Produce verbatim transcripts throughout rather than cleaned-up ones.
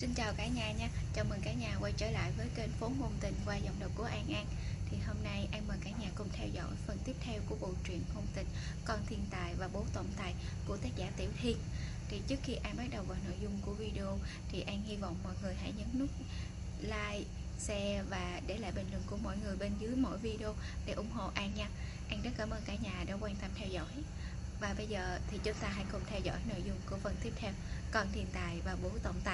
Xin chào cả nhà nha, chào mừng cả nhà quay trở lại với kênh Phố Ngôn Tình qua giọng đọc của An An. Thì hôm nay An mời cả nhà cùng theo dõi phần tiếp theo của bộ truyện ngôn tình Con Thiên Tài và Bố Tổng Tài của tác giả Tiểu Thiên. Thì trước khi An bắt đầu vào nội dung của video thì An hy vọng mọi người hãy nhấn nút like, share và để lại bình luận của mọi người bên dưới mỗi video để ủng hộ An nha. An rất cảm ơn cả nhà đã quan tâm theo dõi. Và bây giờ thì chúng ta hãy cùng theo dõi nội dung của phần tiếp theo, Con Thiên Tài và Bố Tổng Tài.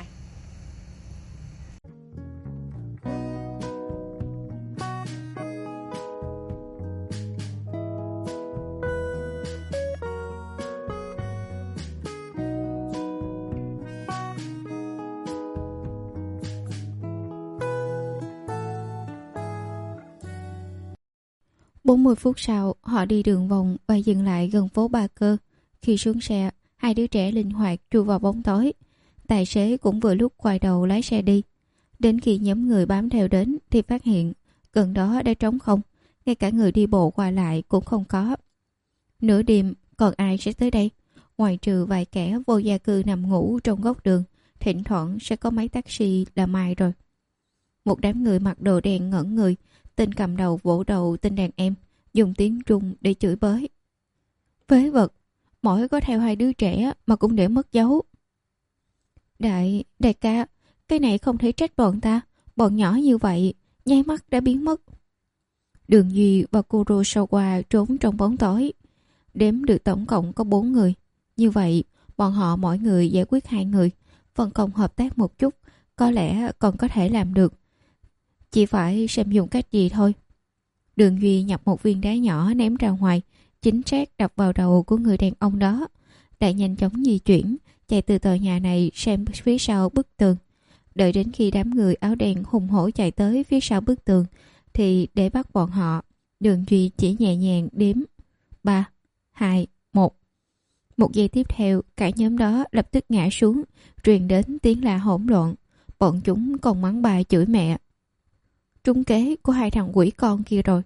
bốn mươi phút sau, họ đi đường vòng và dừng lại gần phố Ba Cơ. Khi xuống xe, hai đứa trẻ linh hoạt chui vào bóng tối. Tài xế cũng vừa lúc quay đầu lái xe đi. Đến khi nhóm người bám theo đến thì phát hiện gần đó đã trống không, ngay cả người đi bộ qua lại cũng không có. Nửa đêm còn ai sẽ tới đây? Ngoài trừ vài kẻ vô gia cư nằm ngủ trong góc đường, thỉnh thoảng sẽ có mấy taxi là mai rồi. Một đám người mặc đồ đen ngẩn người. Tên cầm đầu vỗ đầu tên đàn em, dùng tiếng Trung để chửi bới. Phế vật, mỗi có theo hai đứa trẻ mà cũng để mất dấu. Đại, đại ca, cái này không thể trách bọn ta, bọn nhỏ như vậy, nháy mắt đã biến mất. Đường Duy và Kurosawa trốn trong bóng tối. Đếm được tổng cộng có bốn người. Như vậy, bọn họ mỗi người giải quyết hai người, phân công hợp tác một chút, có lẽ còn có thể làm được. Chỉ phải xem dùng cách gì thôi. Đường Duy nhặt một viên đá nhỏ ném ra ngoài, chính xác đập vào đầu của người đàn ông đó. Lại nhanh chóng di chuyển, chạy từ tòa nhà này xem phía sau bức tường. Đợi đến khi đám người áo đen hùng hổ chạy tới phía sau bức tường, thì để bắt bọn họ, Đường Duy chỉ nhẹ nhàng đếm ba, hai, một. Một giây tiếp theo, cả nhóm đó lập tức ngã xuống, truyền đến tiếng la hỗn loạn. Bọn chúng còn mắng bài chửi mẹ. Trúng kế của hai thằng quỷ con kia rồi.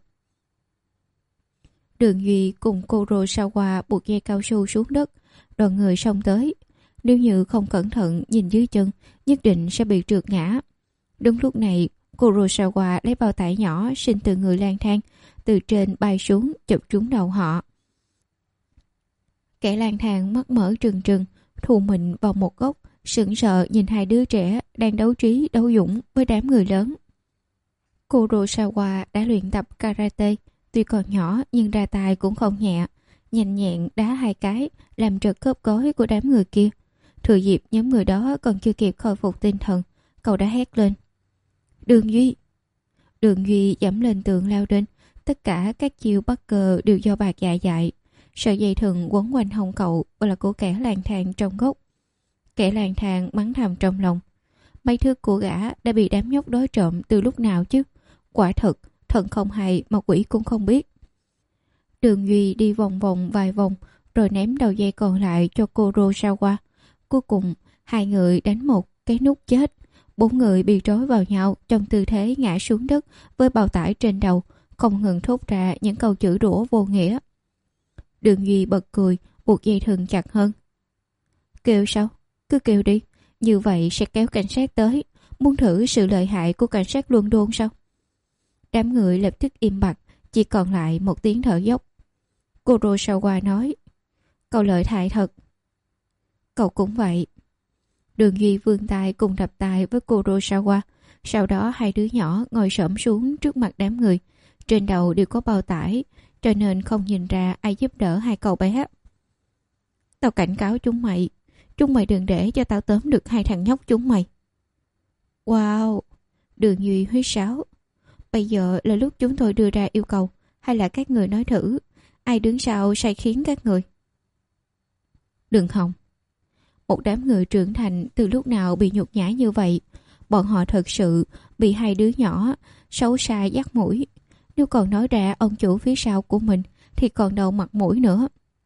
Đường Duy cùng Kurosawa buộc dây cao su xuống đất, đoàn người xông tới. Nếu như không cẩn thận nhìn dưới chân, nhất định sẽ bị trượt ngã. Đúng lúc này, Kurosawa lấy bao tải nhỏ sinh từ người lang thang, từ trên bay xuống chụp trúng đầu họ. Kẻ lang thang mắt mở trừng trừng, thu mình vào một góc, sững sờ nhìn hai đứa trẻ đang đấu trí đấu dũng với đám người lớn. Kurosawa đã luyện tập karate, tuy còn nhỏ nhưng ra tay cũng không nhẹ, nhanh nhẹn đá hai cái làm trật khớp gối của đám người kia. Thừa dịp nhóm người đó còn chưa kịp khôi phục tinh thần, cậu đã hét lên. Đường Duy! Đường Duy giẫm lên tường lao lên, tất cả các chiêu bắt cờ đều do bạc dạ dại. Sợi dây thừng quấn quanh hông cậu là của kẻ lang thang trong gốc. Kẻ lang thang mắng thầm trong lòng. Mấy thứ của gã đã bị đám nhóc đối trộm từ lúc nào chứ? Quả thật, thần không hay mà quỷ cũng không biết. Đường Duy đi vòng vòng vài vòng, rồi ném đầu dây còn lại cho Kurosawa. Cuối cùng, hai người đánh một cái nút chết. Bốn người bị trói vào nhau trong tư thế ngã xuống đất với bao tải trên đầu, không ngừng thốt ra những câu chửi rủa vô nghĩa. Đường Duy bật cười, buộc dây thừng chặt hơn. Kêu sao? Cứ kêu đi, như vậy sẽ kéo cảnh sát tới. Muốn thử sự lợi hại của cảnh sát London sao? Đám người lập tức im bặt, chỉ còn lại một tiếng thở dốc. Kurosawa nói, cậu lợi hại thật. Cậu cũng vậy. Đường Duy vươn tay cùng đập tay với Kurosawa. Sau đó hai đứa nhỏ ngồi xổm xuống trước mặt đám người. Trên đầu đều có bao tải, cho nên không nhìn ra ai giúp đỡ hai cậu bé. Tao cảnh cáo chúng mày, chúng mày đừng để cho tao tóm được hai thằng nhóc chúng mày. Wow! Đường Duy huýt sáo. Bây giờ là lúc chúng tôi đưa ra yêu cầu, hay là các người nói thử, ai đứng sau sai khiến các người? Đừng hòng. Một đám người trưởng thành từ lúc nào bị nhục nhã như vậy? Bọn họ thật sự bị hai đứa nhỏ xấu xa dắt mũi. Nếu còn nói ra ông chủ phía sau của mình thì còn đâu mặt mũi nữa.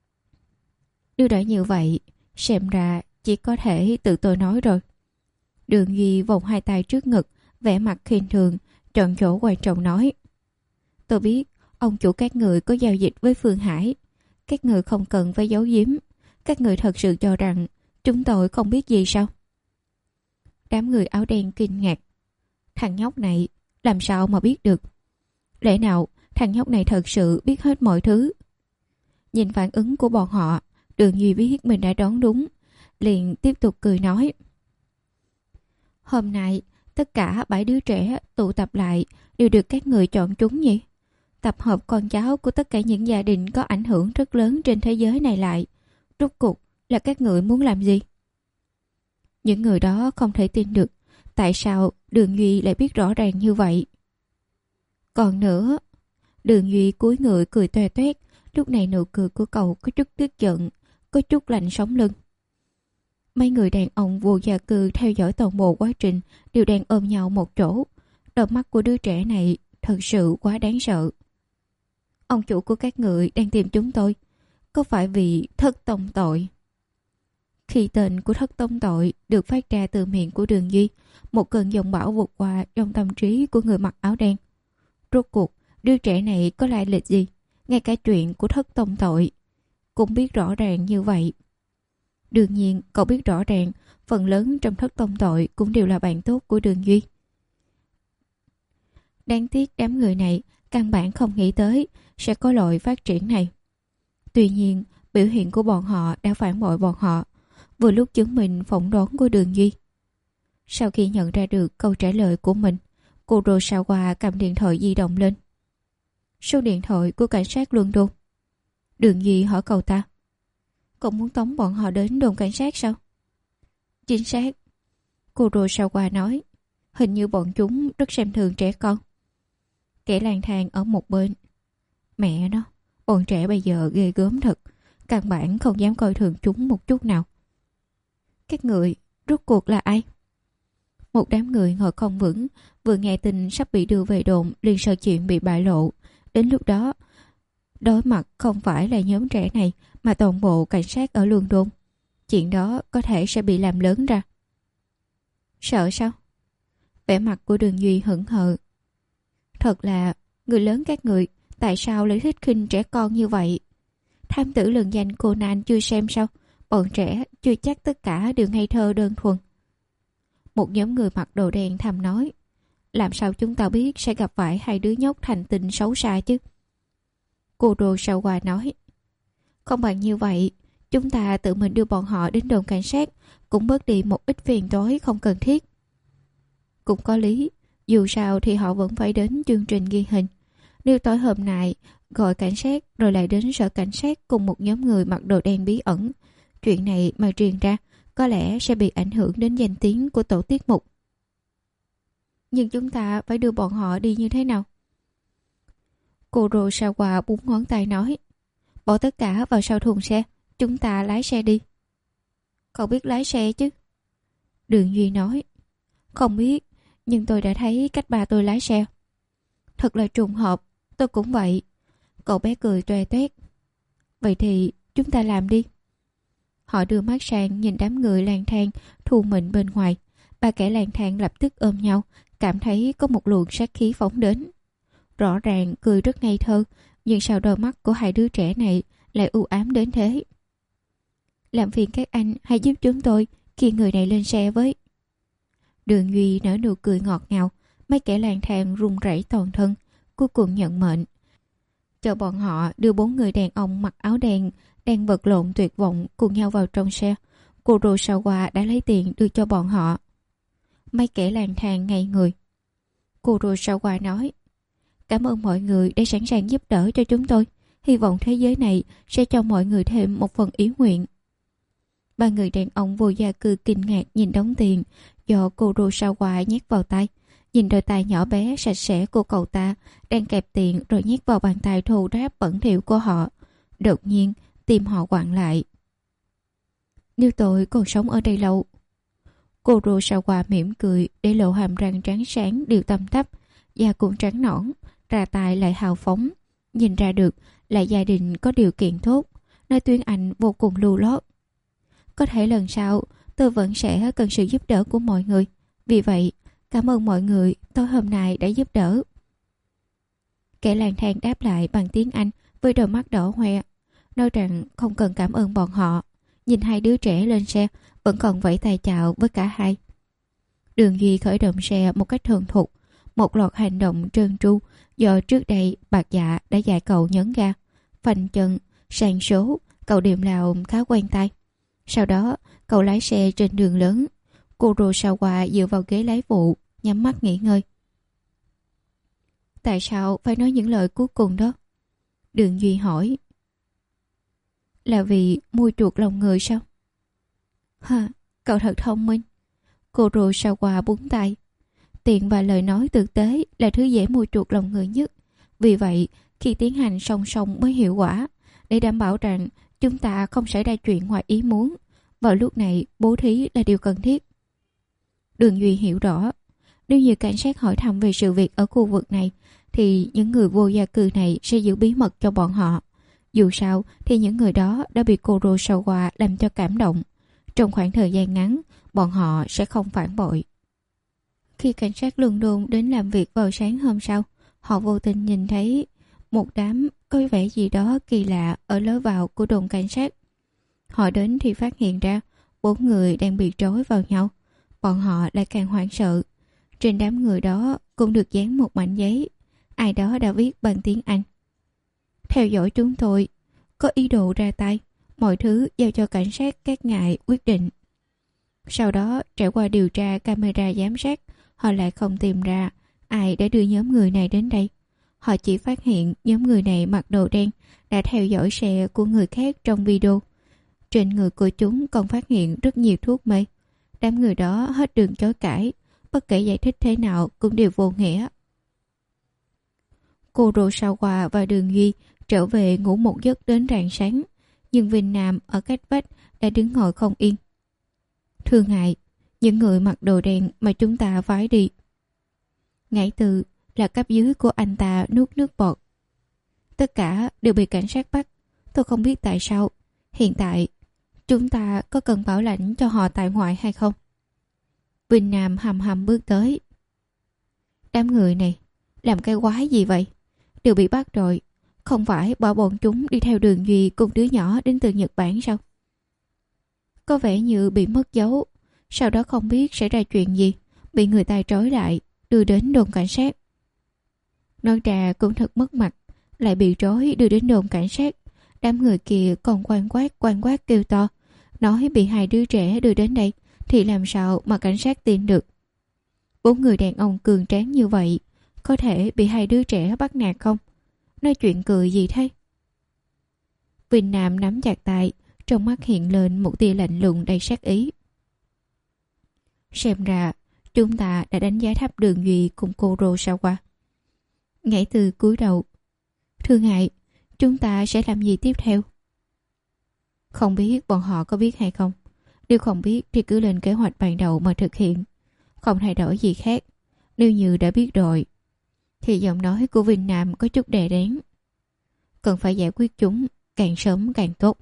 Nếu đã như vậy, xem ra chỉ có thể tự tôi nói rồi. Đường Duy vòng hai tay trước ngực, vẻ mặt khinh thường, chọn chỗ quan trọng nói. Tôi biết ông chủ các người có giao dịch với Phương Hải. Các người không cần phải giấu giếm. Các người thật sự cho rằng chúng tôi không biết gì sao? Đám người áo đen kinh ngạc. Thằng nhóc này làm sao mà biết được? Lẽ nào thằng nhóc này thật sự biết hết mọi thứ? Nhìn phản ứng của bọn họ, Đường Duy biết mình đã đoán đúng, liền tiếp tục cười nói. Hôm nay, tất cả bảy đứa trẻ tụ tập lại đều được các người chọn trúng nhỉ? Tập hợp con cháu của tất cả những gia đình có ảnh hưởng rất lớn trên thế giới này lại. Rốt cuộc là các người muốn làm gì? Những người đó không thể tin được. Tại sao Đường Duy lại biết rõ ràng như vậy? Còn nữa, Đường Duy cúi người cười toe toét. Lúc này nụ cười của cậu có chút tức giận, có chút lạnh sống lưng. Mấy người đàn ông vô gia cư theo dõi toàn bộ quá trình đều đang ôm nhau một chỗ. Đôi mắt của đứa trẻ này thật sự quá đáng sợ. Ông chủ của các người đang tìm chúng tôi. Có phải vì thất tông tội? Khi tên của thất tông tội được phát ra từ miệng của Đường Duy, một cơn giông bão vụt qua trong tâm trí của người mặc áo đen. Rốt cuộc, đứa trẻ này có lai lịch gì? Ngay cả chuyện của thất tông tội cũng biết rõ ràng như vậy. Đương nhiên, cậu biết rõ ràng phần lớn trong thất tông tội cũng đều là bạn tốt của Đường Duy. Đáng tiếc đám người này căn bản không nghĩ tới sẽ có loại phát triển này. Tuy nhiên, biểu hiện của bọn họ đã phản bội bọn họ, vừa lúc chứng minh phỏng đoán của Đường Duy. Sau khi nhận ra được câu trả lời của mình, Kurosawa cầm điện thoại di động lên. Số điện thoại của cảnh sát London. Đường Duy hỏi cậu ta. Cậu muốn tống bọn họ đến đồn cảnh sát sao? Chính xác. Kurosawa nói. Hình như bọn chúng rất xem thường trẻ con. Kẻ lang thang ở một bên. Mẹ nó, bọn trẻ bây giờ ghê gớm thật. Căn bản không dám coi thường chúng một chút nào. Các người, rốt cuộc là ai? Một đám người ngồi không vững, vừa nghe tin sắp bị đưa về đồn liền sợ chuyện bị bại lộ. Đến lúc đó, đối mặt không phải là nhóm trẻ này mà toàn bộ cảnh sát ở London. Chuyện đó có thể sẽ bị làm lớn ra. Sợ sao? Vẻ mặt của Đường Duy hững hờ. Thật là, người lớn các người, tại sao lại thích khinh trẻ con như vậy? Tham tử lừng danh Conan chưa xem sao? Bọn trẻ chưa chắc tất cả đều ngây thơ đơn thuần. Một nhóm người mặc đồ đen thầm nói. Làm sao chúng ta biết sẽ gặp phải hai đứa nhóc thành tình xấu xa chứ? Kurosawa nói. Không bằng như vậy, chúng ta tự mình đưa bọn họ đến đồn cảnh sát, cũng bớt đi một ít phiền toái không cần thiết. Cũng có lý, dù sao thì họ vẫn phải đến chương trình ghi hình. Nếu tối hôm nay gọi cảnh sát rồi lại đến sở cảnh sát cùng một nhóm người mặc đồ đen bí ẩn, chuyện này mà truyền ra có lẽ sẽ bị ảnh hưởng đến danh tiếng của tổ tiết mục. Nhưng chúng ta phải đưa bọn họ đi như thế nào? Kurosawa búng ngón tay nói. Bỏ tất cả vào sau thùng xe, chúng ta lái xe đi. Cậu biết lái xe chứ? Đường Duy nói. Không biết, nhưng tôi đã thấy cách ba tôi lái xe. Thật là trùng hợp, tôi cũng vậy. Cậu bé cười toe toét. Vậy thì chúng ta làm đi. Họ đưa mắt sang nhìn đám người lang thang thu mình bên ngoài. Ba kẻ lang thang lập tức ôm nhau, cảm thấy có một luồng sát khí phóng đến. Rõ ràng cười rất ngây thơ, nhưng sao đôi mắt của hai đứa trẻ này lại u ám đến thế? Làm phiền các anh hãy giúp chúng tôi khi người này lên xe với. Đường Duy nở nụ cười ngọt ngào. Mấy kẻ lang thang run rẩy toàn thân, cuối cùng nhận mệnh. Chờ bọn họ đưa bốn người đàn ông mặc áo đen đang vật lộn tuyệt vọng cùng nhau vào trong xe. Kurosawa đã lấy tiền đưa cho bọn họ. Mấy kẻ lang thang ngây người. Kurosawa nói. Cảm ơn mọi người đã sẵn sàng giúp đỡ cho chúng tôi. Hy vọng thế giới này sẽ cho mọi người thêm một phần ý nguyện. Ba người đàn ông vô gia cư kinh ngạc nhìn đống tiền do Kurosawa nhét vào tay. Nhìn đôi tay nhỏ bé sạch sẽ của cậu ta đang kẹp tiền rồi nhét vào bàn tay thô ráp bẩn thỉu của họ. Đột nhiên tim họ quặn lại. Nếu tôi còn sống ở đây lâu. Kurosawa mỉm cười để lộ hàm răng trắng sáng đều tăm tắp, da cũng trắng nõn, ra tài lại hào phóng, nhìn ra được là gia đình có điều kiện tốt, nói tiếng Anh vô cùng lưu lót. Có thể lần sau tôi vẫn sẽ cần sự giúp đỡ của mọi người. Vì vậy, cảm ơn mọi người tối hôm nay đã giúp đỡ. Kẻ lang thang đáp lại bằng tiếng Anh với đôi mắt đỏ hoe, nói rằng không cần cảm ơn bọn họ. Nhìn hai đứa trẻ lên xe, vẫn còn vẫy tay chào với cả hai. Đường Duy khởi động xe một cách thuần thục, một loạt hành động trơn tru do trước đây Bạc Dạ đã dạy cậu nhấn ga, phanh chân, sang số, cậu điềm lào khá quen tay. Sau đó, cậu lái xe trên đường lớn. Kurosawa dựa vào ghế lái phụ, nhắm mắt nghỉ ngơi. Tại sao phải nói những lời cuối cùng đó? Đường Duy hỏi. Là vì mua chuộc lòng người sao? Ha, cậu thật thông minh. Kurosawa búng tay. Tiền và lời nói thực tế là thứ dễ mua chuộc lòng người nhất. Vì vậy, khi tiến hành song song mới hiệu quả, để đảm bảo rằng chúng ta không xảy ra chuyện ngoài ý muốn. Vào lúc này, bố thí là điều cần thiết. Đường Duy hiểu rõ, nếu như cảnh sát hỏi thăm về sự việc ở khu vực này, thì những người vô gia cư này sẽ giữ bí mật cho bọn họ. Dù sao, thì những người đó đã bị Kurosawa làm cho cảm động. Trong khoảng thời gian ngắn, bọn họ sẽ không phản bội. Khi cảnh sát London đến làm việc vào sáng hôm sau, họ vô tình nhìn thấy một đám có vẻ gì đó kỳ lạ ở lối vào của đồn cảnh sát. Họ đến thì phát hiện ra bốn người đang bị trói vào nhau. Bọn họ lại càng hoảng sợ. Trên đám người đó cũng được dán một mảnh giấy. Ai đó đã viết bằng tiếng Anh. Theo dõi chúng tôi, có ý đồ ra tay. Mọi thứ giao cho cảnh sát các ngài quyết định. Sau đó, trải qua điều tra camera giám sát, họ lại không tìm ra ai đã đưa nhóm người này đến đây. Họ chỉ phát hiện nhóm người này mặc đồ đen đã theo dõi xe của người khác trong video. Trên người của chúng còn phát hiện rất nhiều thuốc mê. Đám người đó hết đường chối cãi, bất kể giải thích thế nào cũng đều vô nghĩa. Kurosawa và Đường Duy trở về ngủ một giấc đến rạng sáng, nhưng Vinh Nam ở cách vách đã đứng ngồi không yên. Thưa ngài, những người mặc đồ đen mà chúng ta phái đi. Ngải Từ là cấp dưới của anh ta nuốt nước bọt. Tất cả đều bị cảnh sát bắt. Tôi không biết tại sao. Hiện tại, chúng ta có cần bảo lãnh cho họ tại ngoại hay không? Vinh Nam hầm hầm bước tới. Đám người này làm cái quái gì vậy? Đều bị bắt rồi. Không phải bỏ bọn chúng đi theo Đường Duy cùng đứa nhỏ đến từ Nhật Bản sao? Có vẻ như bị mất dấu. Sau đó không biết xảy ra chuyện gì, bị người ta trói lại, đưa đến đồn cảnh sát. Nói ra cũng thật mất mặt, lại bị trói đưa đến đồn cảnh sát. Đám người kia còn quan quát quan quát kêu to, nói bị hai đứa trẻ đưa đến đây, thì làm sao mà cảnh sát tin được? Bốn người đàn ông cường tráng như vậy, có thể bị hai đứa trẻ bắt nạt không? Nói chuyện cười gì thế? Vinh Nam nắm chặt tay, trong mắt hiện lên một tia lạnh lùng đầy sát ý. Xem ra, chúng ta đã đánh giá thấp Đường Duy cùng Kurosawa. Ngải Từ cúi đầu. Thưa ngài, chúng ta sẽ làm gì tiếp theo? Không biết bọn họ có biết hay không. Nếu không biết thì cứ lên kế hoạch ban đầu mà thực hiện. Không thay đổi gì khác. Nếu như đã biết rồi, thì giọng nói của Vinh Nam có chút đè nén. Cần phải giải quyết chúng càng sớm càng tốt.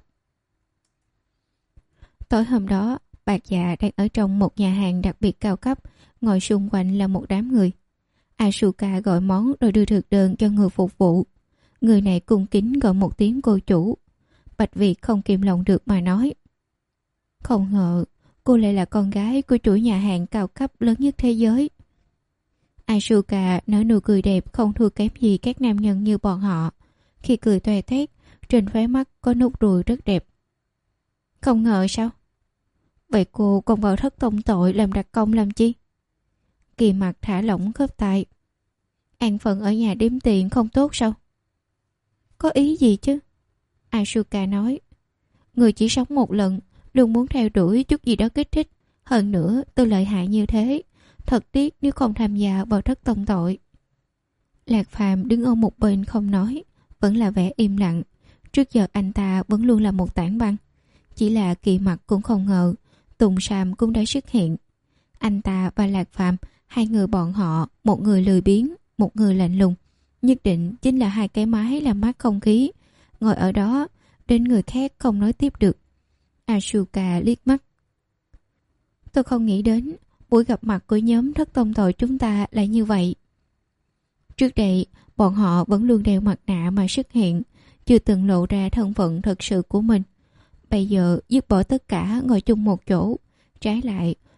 Tối hôm đó, Bạc Dạ đang ở trong một nhà hàng đặc biệt cao cấp, ngồi xung quanh là một đám người. Asuka gọi món rồi đưa thực đơn cho người phục vụ. Người này cung kính gọi một tiếng cô chủ. Bạch Việt không kìm lòng được mà nói. Không ngờ, cô lại là con gái của chủ nhà hàng cao cấp lớn nhất thế giới. Asuka nở nụ cười đẹp không thua kém gì các nam nhân như bọn họ. Khi cười toe toét, trên khóe mắt có nốt ruồi rất đẹp. Không ngờ sao? Vậy cô còn vào thất tông tội làm đặc công làm chi? Kỳ Mặt thả lỏng khớp tay. An phận ở nhà đếm tiền không tốt sao? Có ý gì chứ? Asuka nói. Người chỉ sống một lần, luôn muốn theo đuổi chút gì đó kích thích. Hơn nữa tôi lợi hại như thế, thật tiếc nếu không tham gia vào thất tông tội. Lạc Phàm đứng ở một bên không nói, vẫn là vẻ im lặng. Trước giờ anh ta vẫn luôn là một tảng băng. Chỉ là Kỳ Mặt cũng không ngờ Tùng Sam cũng đã xuất hiện. Anh ta và Lạc Phàm, hai người bọn họ, một người lười biếng, một người lạnh lùng, nhất định chính là hai cái máy làm mát không khí. Ngồi ở đó, đến người khác không nói tiếp được. Asuka liếc mắt. Tôi không nghĩ đến buổi gặp mặt của nhóm thất tông tội chúng ta là như vậy. Trước đây, bọn họ vẫn luôn đeo mặt nạ mà xuất hiện, chưa từng lộ ra thân phận thật sự của mình. Bây giờ dứt bỏ tất cả ngồi chung một chỗ, trái lại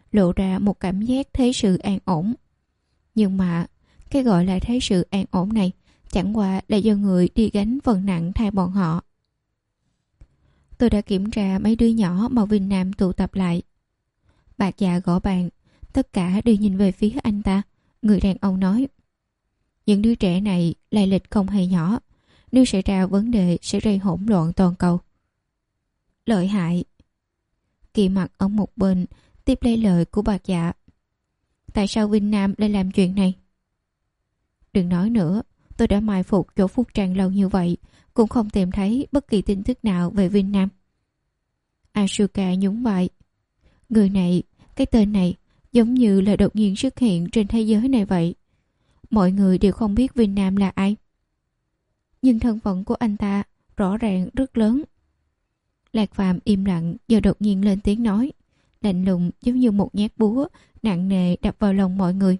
lộ ra một cảm giác thế sự an ổn. Nhưng mà cái gọi là thế sự an ổn này chẳng qua là do người đi gánh phần nặng thay bọn họ. Tôi đã kiểm tra mấy đứa nhỏ mà Vinh Nam tụ tập lại. Bạc Dạ gõ bàn, tất cả đều nhìn về phía anh ta. Người đàn ông nói: những đứa trẻ này lai lịch không hề nhỏ, nếu xảy ra vấn đề sẽ gây hỗn loạn toàn cầu. Lợi hại. Kỳ Mặc ở một bên tiếp lấy lời của Bạc Dạ. Tại sao Vinh Nam lại làm chuyện này? Đừng nói nữa, tôi đã mai phục chỗ Phúc Trăng lâu như vậy, cũng không tìm thấy bất kỳ tin tức nào về Vinh Nam. Asuka nhún vai. Người này, cái tên này giống như là đột nhiên xuất hiện trên thế giới này vậy. Mọi người đều không biết Vinh Nam là ai. Nhưng thân phận của anh ta rõ ràng rất lớn. Lạc Phàm im lặng giờ đột nhiên lên tiếng nói, lạnh lùng giống như một nhát búa nặng nề đập vào lòng mọi người.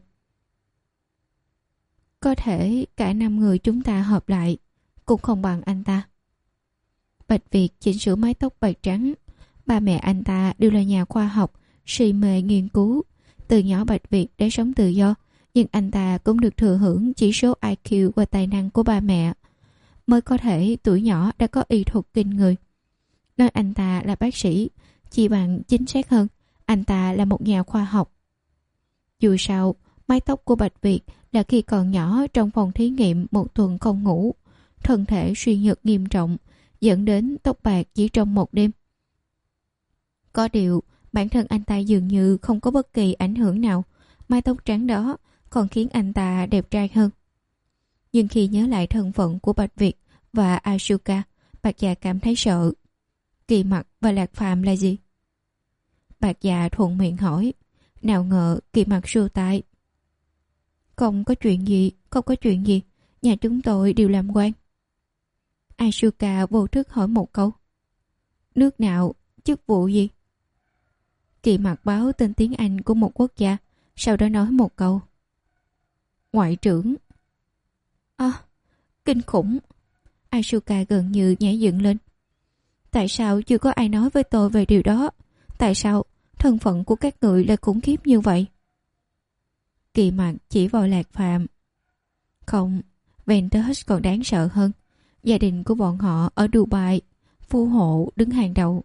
Có thể cả năm người chúng ta hợp lại cũng không bằng anh ta. Bạch Việt chỉnh sửa mái tóc bạc trắng. Ba mẹ anh ta đều là nhà khoa học, si mê nghiên cứu. Từ nhỏ Bạch Việt đã sống tự do, nhưng anh ta cũng được thừa hưởng chỉ số I Q và tài năng của ba mẹ, mới có thể tuổi nhỏ đã có y thuật kinh người. Nói anh ta là bác sĩ, chỉ bằng chính xác hơn, anh ta là một nhà khoa học. Dù sao, mái tóc của Bạch Việt là khi còn nhỏ trong phòng thí nghiệm một tuần không ngủ, thân thể suy nhược nghiêm trọng, dẫn đến tóc bạc chỉ trong một đêm. Có điều, bản thân anh ta dường như không có bất kỳ ảnh hưởng nào, mái tóc trắng đó còn khiến anh ta đẹp trai hơn. Nhưng khi nhớ lại thân phận của Bạch Việt và Asuka, Bạc Dạ cảm thấy sợ. Kỳ Mặc và Lạc Phàm là gì? Bạc Dạ thuận miệng hỏi. Nào ngờ Kỳ Mặc xua tay. Không có chuyện gì, không có chuyện gì, nhà chúng tôi đều làm quan. Asuka vô thức hỏi một câu. Nước nào, chức vụ gì? Kỳ Mặc báo tên tiếng Anh của một quốc gia, sau đó nói một câu. Ngoại trưởng. À, kinh khủng. Asuka gần như nhảy dựng lên. Tại sao chưa có ai nói với tôi về điều đó? Tại sao thân phận của các người lại khủng khiếp như vậy? Kỳ Mặc chỉ vào Lạc Phàm. Không, Ventus còn đáng sợ hơn. Gia đình của bọn họ ở Dubai, phù hộ đứng hàng đầu.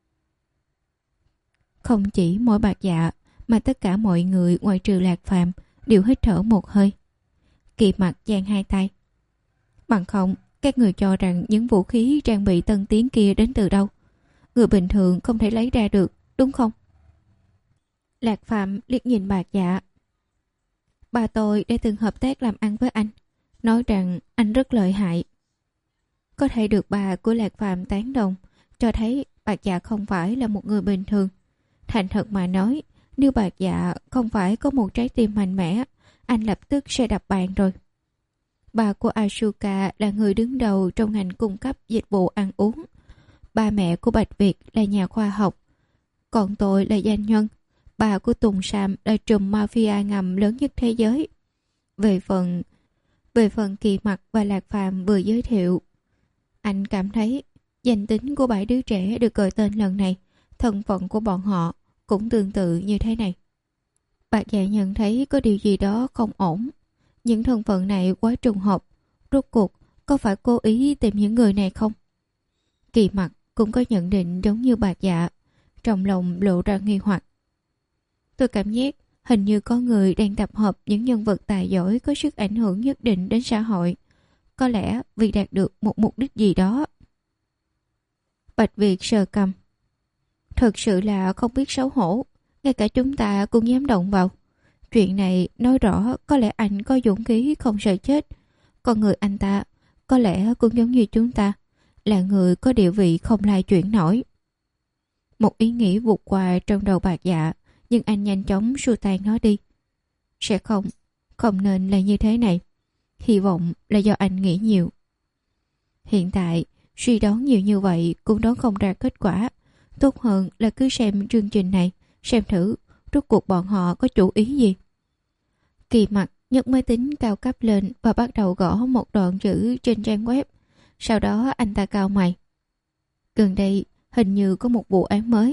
Không chỉ mỗi Bạc Dạ, mà tất cả mọi người ngoại trừ Lạc Phàm đều hít thở một hơi. Kỳ Mặc giang hai tay. Bằng không, các người cho rằng những vũ khí trang bị tân tiến kia đến từ đâu? Người bình thường không thể lấy ra được, đúng không? Lạc Phàm liếc nhìn Bạc Dạ. Bà tôi đã từng hợp tác làm ăn với anh, nói rằng anh rất lợi hại. Có thể được bà của Lạc Phàm tán đồng, cho thấy Bạc Dạ không phải là một người bình thường. Thành thật mà nói, nếu Bạc Dạ không phải có một trái tim mạnh mẽ, anh lập tức sẽ đập bàn rồi. Bà của Asuka là người đứng đầu trong ngành cung cấp dịch vụ ăn uống. Ba mẹ của Bạch Việt là nhà khoa học. Còn tôi là doanh nhân. Bà của Tùng Sam là trùm mafia ngầm lớn nhất thế giới. Về phần về phần Kỳ Mặc và Lạc Phàm vừa giới thiệu, anh cảm thấy danh tính của bảy đứa trẻ được gọi tên lần này, thân phận của bọn họ cũng tương tự như thế này. Bạc Dạ nhận thấy có điều gì đó không ổn. Những thân phận này quá trùng hợp. Rốt cuộc có phải cố ý tìm những người này không? Kỳ Mặc cũng có nhận định giống như Bạc Dạ, trong lòng lộ ra nghi hoặc. Tôi cảm giác hình như có người đang tập hợp những nhân vật tài giỏi có sức ảnh hưởng nhất định đến xã hội. Có lẽ vì đạt được một mục đích gì đó. Bạch Việt sờ cằm. Thật sự là không biết xấu hổ. Ngay cả chúng ta cũng dám động vào. Chuyện này nói rõ có lẽ anh có dũng khí không sợ chết. Còn người anh ta có lẽ cũng giống như chúng ta, là người có địa vị không lai chuyển nổi. Một ý nghĩ vụt qua trong đầu Bạc Dạ, nhưng anh nhanh chóng xua tan nó đi. Sẽ không, không nên là như thế này. Hy vọng là do anh nghĩ nhiều. Hiện tại, suy đoán nhiều như vậy cũng đoán không ra kết quả. Tốt hơn là cứ xem chương trình này, xem thử rốt cuộc bọn họ có chủ ý gì. Kỳ Mặc nhấc máy tính cao cấp lên và bắt đầu gõ một đoạn chữ trên trang web. Sau đó anh ta cau mày. Gần đây hình như có một vụ án mới.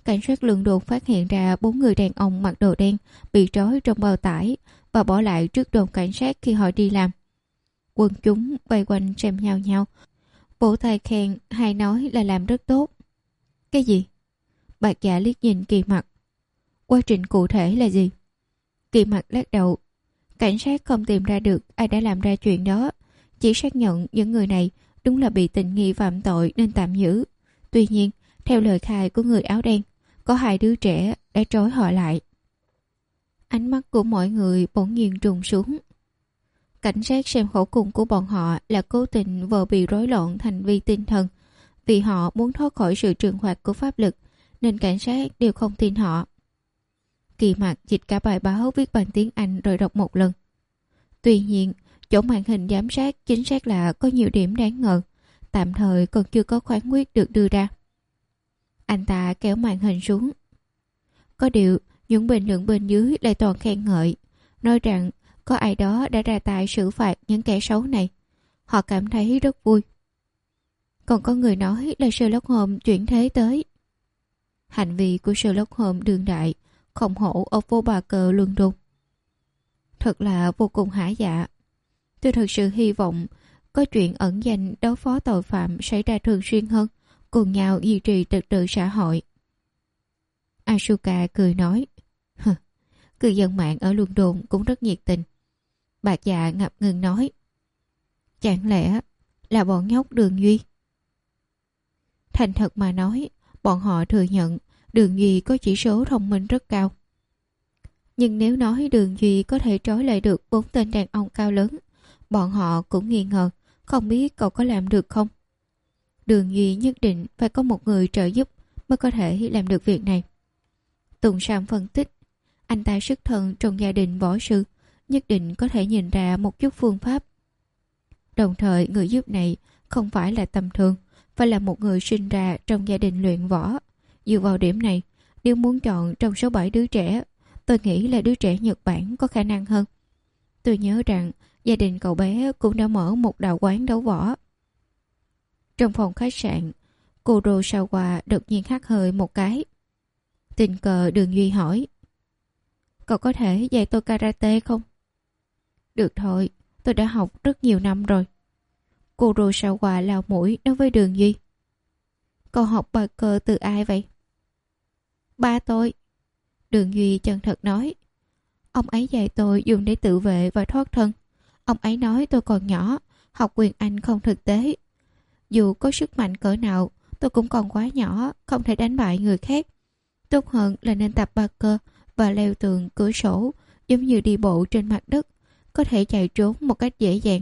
Cảnh sát lương đồn phát hiện ra bốn người đàn ông mặc đồ đen bị trói trong bao tải và bỏ lại trước đồn cảnh sát khi họ đi làm. Quần chúng vây quanh xem nhau nhau, vỗ tay khen hay nói là làm rất tốt. Cái gì? Bạc Dạ liếc nhìn Kỳ Mặc. Quá trình cụ thể là gì? Kỳ Mặc lắc đầu. Cảnh sát không tìm ra được ai đã làm ra chuyện đó, chỉ xác nhận những người này đúng là bị tình nghi phạm tội nên tạm giữ. Tuy nhiên, theo lời khai của người áo đen, có hai đứa trẻ đã trói họ lại. Ánh mắt của mọi người bỗng nhiên trùng xuống. Cảnh sát xem khẩu cung của bọn họ là cố tình vờ bị rối loạn hành vi tinh thần. Vì họ muốn thoát khỏi sự trừng phạt của pháp lực, nên cảnh sát đều không tin họ. Kỳ Mặc dịch cả bài báo viết bằng tiếng Anh rồi đọc một lần. Tuy nhiên, chỗ màn hình giám sát chính xác là có nhiều điểm đáng ngờ, tạm thời còn chưa có phán quyết được đưa ra. Anh ta kéo màn hình xuống. Có điều, những bình luận bên dưới lại toàn khen ngợi, nói rằng có ai đó đã ra tay xử phạt những kẻ xấu này. Họ cảm thấy rất vui. Còn có người nói là Sherlock Holmes chuyển thế tới. Hành vi của Sherlock Holmes đương đại không hổ ở phố Bà Cờ Luân Đôn. Thật là vô cùng hả dạ. Tôi thật sự hy vọng có chuyện ẩn danh đối phó tội phạm xảy ra thường xuyên hơn, cùng nhau duy trì trật tự xã hội. Asuka cười nói. Cư dân mạng ở Luân Đôn cũng rất nhiệt tình. Bạc Dạ ngập ngừng nói. Chẳng lẽ là bọn nhóc Đường Duy? Thành thật mà nói, bọn họ thừa nhận Đường Duy có chỉ số thông minh rất cao. Nhưng nếu nói Đường Duy có thể trói lại được bốn tên đàn ông cao lớn, bọn họ cũng nghi ngờ, không biết cậu có làm được không. Đường Duy nhất định phải có một người trợ giúp mới có thể làm được việc này. Tùng Sam phân tích, anh ta xuất thân trong gia đình võ sư, nhất định có thể nhìn ra một chút phương pháp. Đồng thời người giúp này không phải là tầm thường, phải là một người sinh ra trong gia đình luyện võ. Dựa vào điểm này, nếu muốn chọn trong số bảy đứa trẻ, tôi nghĩ là đứa trẻ Nhật Bản có khả năng hơn. Tôi nhớ rằng gia đình cậu bé cũng đã mở một đạo quán đấu võ. Trong phòng khách sạn, Kurosawa đột nhiên hắt hơi một cái. Tình cờ Đường Duy hỏi, cậu có thể dạy tôi karate không? Được thôi, tôi đã học rất nhiều năm rồi. Kurosawa lao mũi nói với Đường Duy. Cậu học bà cờ từ ai vậy? Ba tôi. Đường Duy chân thật nói. Ông ấy dạy tôi dùng để tự vệ và thoát thân. Ông ấy nói tôi còn nhỏ, học quyền Anh không thực tế. Dù có sức mạnh cỡ nào, tôi cũng còn quá nhỏ, không thể đánh bại người khác. Tốt hơn là nên tập bà cờ và leo tường cửa sổ, giống như đi bộ trên mặt đất, có thể chạy trốn một cách dễ dàng.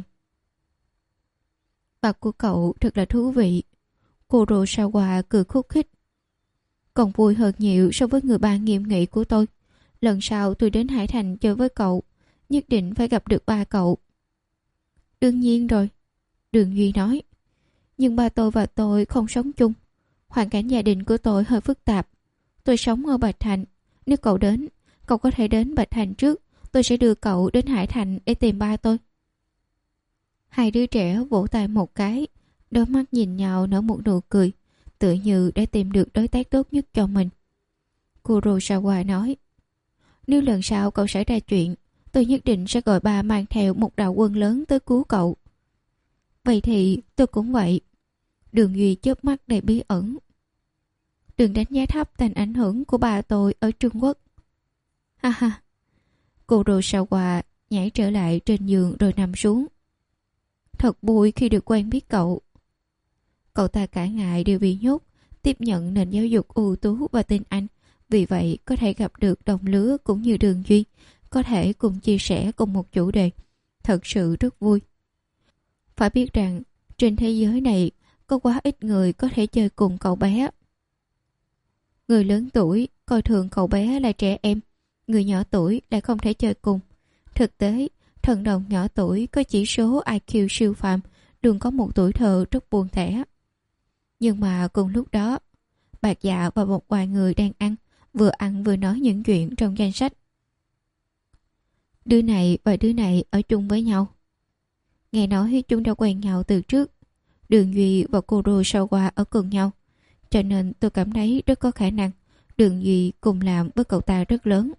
Mặt của cậu thật là thú vị. Kurosawa cười khúc khích. Còn vui hơn nhiều so với người ba nghiêm nghị của tôi. Lần sau tôi đến Hải Thành chơi với cậu, nhất định phải gặp được ba cậu. Đương nhiên rồi, Đường Duy nói. Nhưng ba tôi và tôi không sống chung. Hoàn cảnh gia đình của tôi hơi phức tạp. Tôi sống ở Bạch Thành. Nếu cậu đến, cậu có thể đến Bạch Thành trước. Tôi sẽ đưa cậu đến Hải Thành để tìm ba tôi. Hai đứa trẻ vỗ tay một cái, đôi mắt nhìn nhau nở một nụ cười, tựa như đã tìm được đối tác tốt nhất cho mình. Kurosawa nói, nếu lần sau cậu xảy ra chuyện, tôi nhất định sẽ gọi ba mang theo một đạo quân lớn tới cứu cậu. Vậy thì tôi cũng vậy. Đường Duy chớp mắt đầy bí ẩn. Đừng đánh giá thấp tầm ảnh hưởng của bà tôi ở Trung Quốc. Ha ha. Kurosawa nhảy trở lại trên giường rồi nằm xuống. Thật vui khi được quen biết cậu. Cậu ta cả ngày đều bị nhốt, tiếp nhận nền giáo dục ưu tú và tin anh. Vì vậy có thể gặp được đồng lứa cũng như Đường Duy, có thể cùng chia sẻ cùng một chủ đề. Thật sự rất vui. Phải biết rằng trên thế giới này có quá ít người có thể chơi cùng cậu bé. Người lớn tuổi coi thường cậu bé là trẻ em, người nhỏ tuổi lại không thể chơi cùng. Thực tế, thần đồng nhỏ tuổi có chỉ số i kiu siêu phàm, luôn có một tuổi thơ rất buồn tẻ. Nhưng mà cùng lúc đó, Bạc Dạ và một vài người đang ăn, vừa ăn vừa nói những chuyện trong danh sách. Đứa này và đứa này ở chung với nhau. Nghe nói chúng đã quen nhau từ trước. Đường Duy và Kurosawa ở cùng nhau, cho nên tôi cảm thấy rất có khả năng Đường Duy cùng làm với cậu ta rất lớn.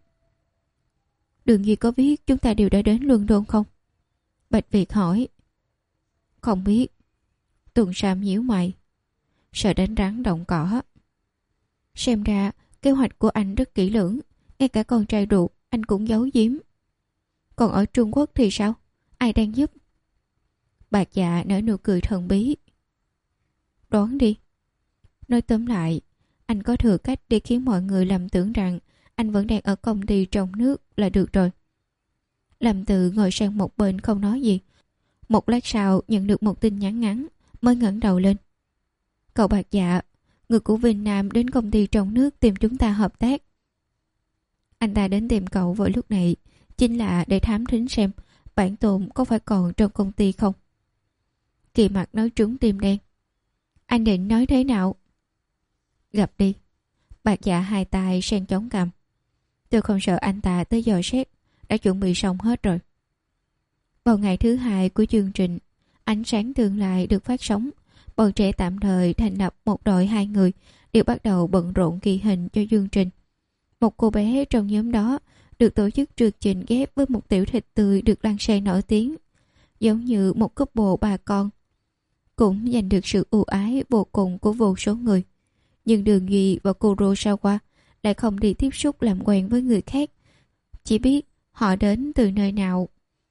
Đường Duy có biết chúng ta đều đã đến London không? Bạch Việt hỏi. Không biết. Tùng Sam nhíu mày. Sợ đánh rắn động cỏ. Xem ra kế hoạch của anh rất kỹ lưỡng. Ngay cả con trai ruột anh cũng giấu giếm. Còn ở Trung Quốc thì sao? Ai đang giúp? Bạc Dạ nở nụ cười thần bí. Đoán đi. Nói tóm lại, anh có thừa cách để khiến mọi người lầm tưởng rằng anh vẫn đang ở công ty trong nước là được rồi. Lâm Từ ngồi sang một bên không nói gì. Một lát sau nhận được một tin nhắn ngắn, mới ngẩng đầu lên. Cậu Bạc Dạ, người của Vinh Nam đến công ty trong nước tìm chúng ta hợp tác. Anh ta đến tìm cậu vào lúc này chính là để thám thính xem Bản Tôn có phải còn trong công ty không. Kỳ Mặt nói trúng tim đen. Anh định nói thế nào? Gặp đi. Bạc Dạ hai tay sen chống cằm. Tôi không sợ anh ta tới dò xét, đã chuẩn bị xong hết rồi. Vào ngày thứ hai của chương trình, Ánh Sáng Tương Lai được phát sóng. Bọn trẻ tạm thời thành lập một đội hai người, đều bắt đầu bận rộn ghi hình cho chương trình. Một cô bé trong nhóm đó được tổ chức trượt trình ghép với một tiểu thịt tươi được lăng xê nổi tiếng, giống như một couple bà con, cũng giành được sự ưu ái vô cùng của vô số người. Nhưng Đường Duy và Kurosawa lại không đi tiếp xúc làm quen với người khác, chỉ biết họ đến từ nơi nào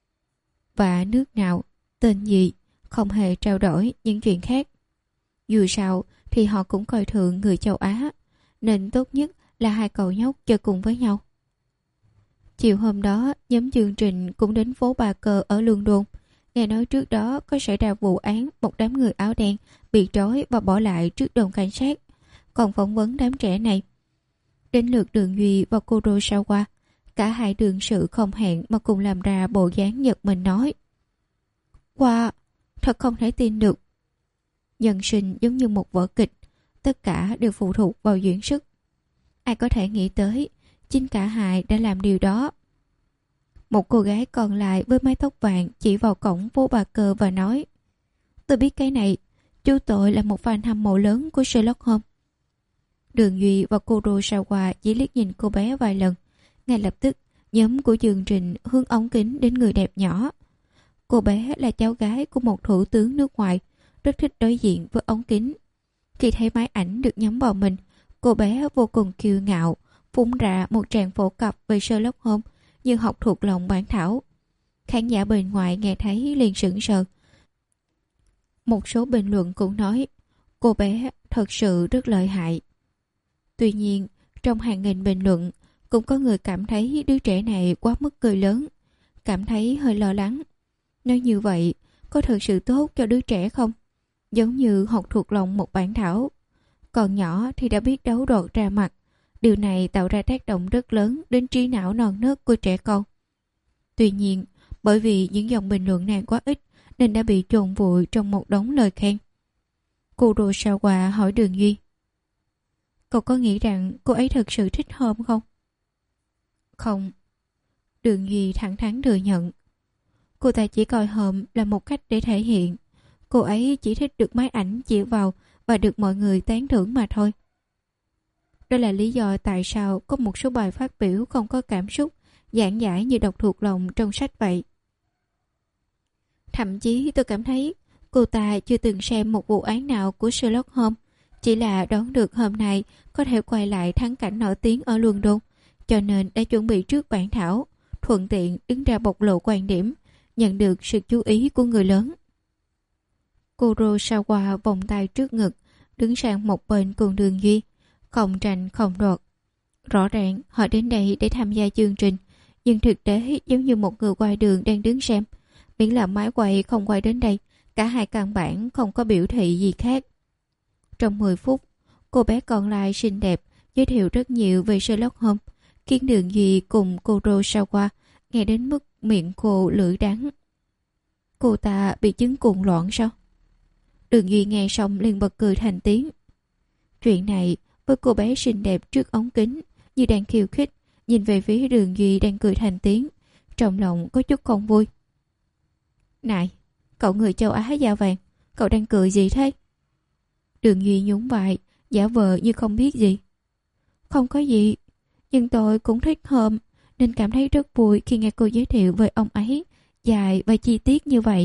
và nước nào, tên gì, không hề trao đổi những chuyện khác. Dù sao thì họ cũng coi thường người châu Á, nên tốt nhất là hai cậu nhóc chơi cùng với nhau. Chiều hôm đó, nhóm chương trình cũng đến phố Ba Cờ ở London. Nghe nói trước đó có xảy ra vụ án một đám người áo đen bị trói và bỏ lại trước đồn cảnh sát, còn phỏng vấn đám trẻ này. Đến lượt Đường Duy và Kurosawa, cả hai đương sự không hẹn mà cùng làm ra bộ dáng giật mình nói. Wow, thật không thể tin được. Nhân sinh giống như một vở kịch, tất cả đều phụ thuộc vào diễn xuất. Ai có thể nghĩ tới, chính cả hai đã làm điều đó. Một cô gái còn lại với mái tóc vàng chỉ vào cổng phố Bà Cờ và nói, tôi biết cái này, chú tội là một fan hâm mộ lớn của Sherlock Holmes. Đường Duy và Kurosawa chỉ liếc nhìn cô bé vài lần. Ngay lập tức, nhóm của chương trình hướng ống kính đến người đẹp nhỏ. Cô bé là cháu gái của một thủ tướng nước ngoài, rất thích đối diện với ống kính. Khi thấy máy ảnh được nhắm vào mình, cô bé vô cùng kiêu ngạo, phun ra một tràng phổ cập về Sherlock Holmes như học thuộc lòng bản thảo. Khán giả bên ngoài nghe thấy liền sững sờ. Một số bình luận cũng nói, cô bé thật sự rất lợi hại. Tuy nhiên, trong hàng nghìn bình luận, cũng có người cảm thấy đứa trẻ này quá mức cười lớn, cảm thấy hơi lo lắng. Nói như vậy, có thực sự tốt cho đứa trẻ không? Giống như học thuộc lòng một bản thảo. Còn nhỏ thì đã biết đấu đột ra mặt. Điều này tạo ra tác động rất lớn đến trí não non nớt của trẻ con. Tuy nhiên, bởi vì những dòng bình luận này quá ít nên đã bị chôn vùi trong một đống lời khen. Kurosawa hỏi Đường Duy, cậu có nghĩ rằng cô ấy thật sự thích Holmes không? Không. Đường Duy thẳng thắn thừa nhận. Cô ta chỉ coi Holmes là một cách để thể hiện. Cô ấy chỉ thích được máy ảnh chiếu vào và được mọi người tán thưởng mà thôi. Đó là lý do tại sao có một số bài phát biểu không có cảm xúc, giảng giải như đọc thuộc lòng trong sách vậy. Thậm chí tôi cảm thấy cô ta chưa từng xem một vụ án nào của Sherlock Holmes, chỉ là đoán được hôm nay có thể quay lại thắng cảnh nổi tiếng ở London, cho nên đã chuẩn bị trước bản thảo, thuận tiện đứng ra bộc lộ quan điểm, nhận được sự chú ý của người lớn. Kurosawa vòng tay trước ngực, đứng sang một bên cùng Đường Duy, không tranh không đoạt. Rõ ràng họ đến đây để tham gia chương trình, nhưng thực tế giống như một người quay đường đang đứng xem. Miễn là máy quay không quay đến đây, cả hai căn bản không có biểu thị gì khác. Trong mười phút, cô bé còn lại xinh đẹp giới thiệu rất nhiều về Sherlock Holmes, khiến Đường Duy cùng Kurosawa nghe đến mức miệng cô lưỡi đắng. Cô ta bị chứng cuồng loạn sao? Đường Duy nghe xong liền bật cười thành tiếng. Chuyện này với cô bé xinh đẹp trước ống kính như đang khiêu khích, nhìn về phía Đường Duy đang cười thành tiếng, trong lòng có chút không vui. Này, cậu người châu Á da vàng, cậu đang cười gì thế? Đường Duy nhún vai, giả vờ như không biết gì. Không có gì, nhưng tôi cũng thích Hôm, nên cảm thấy rất vui khi nghe cô giới thiệu về ông ấy dài và chi tiết như vậy.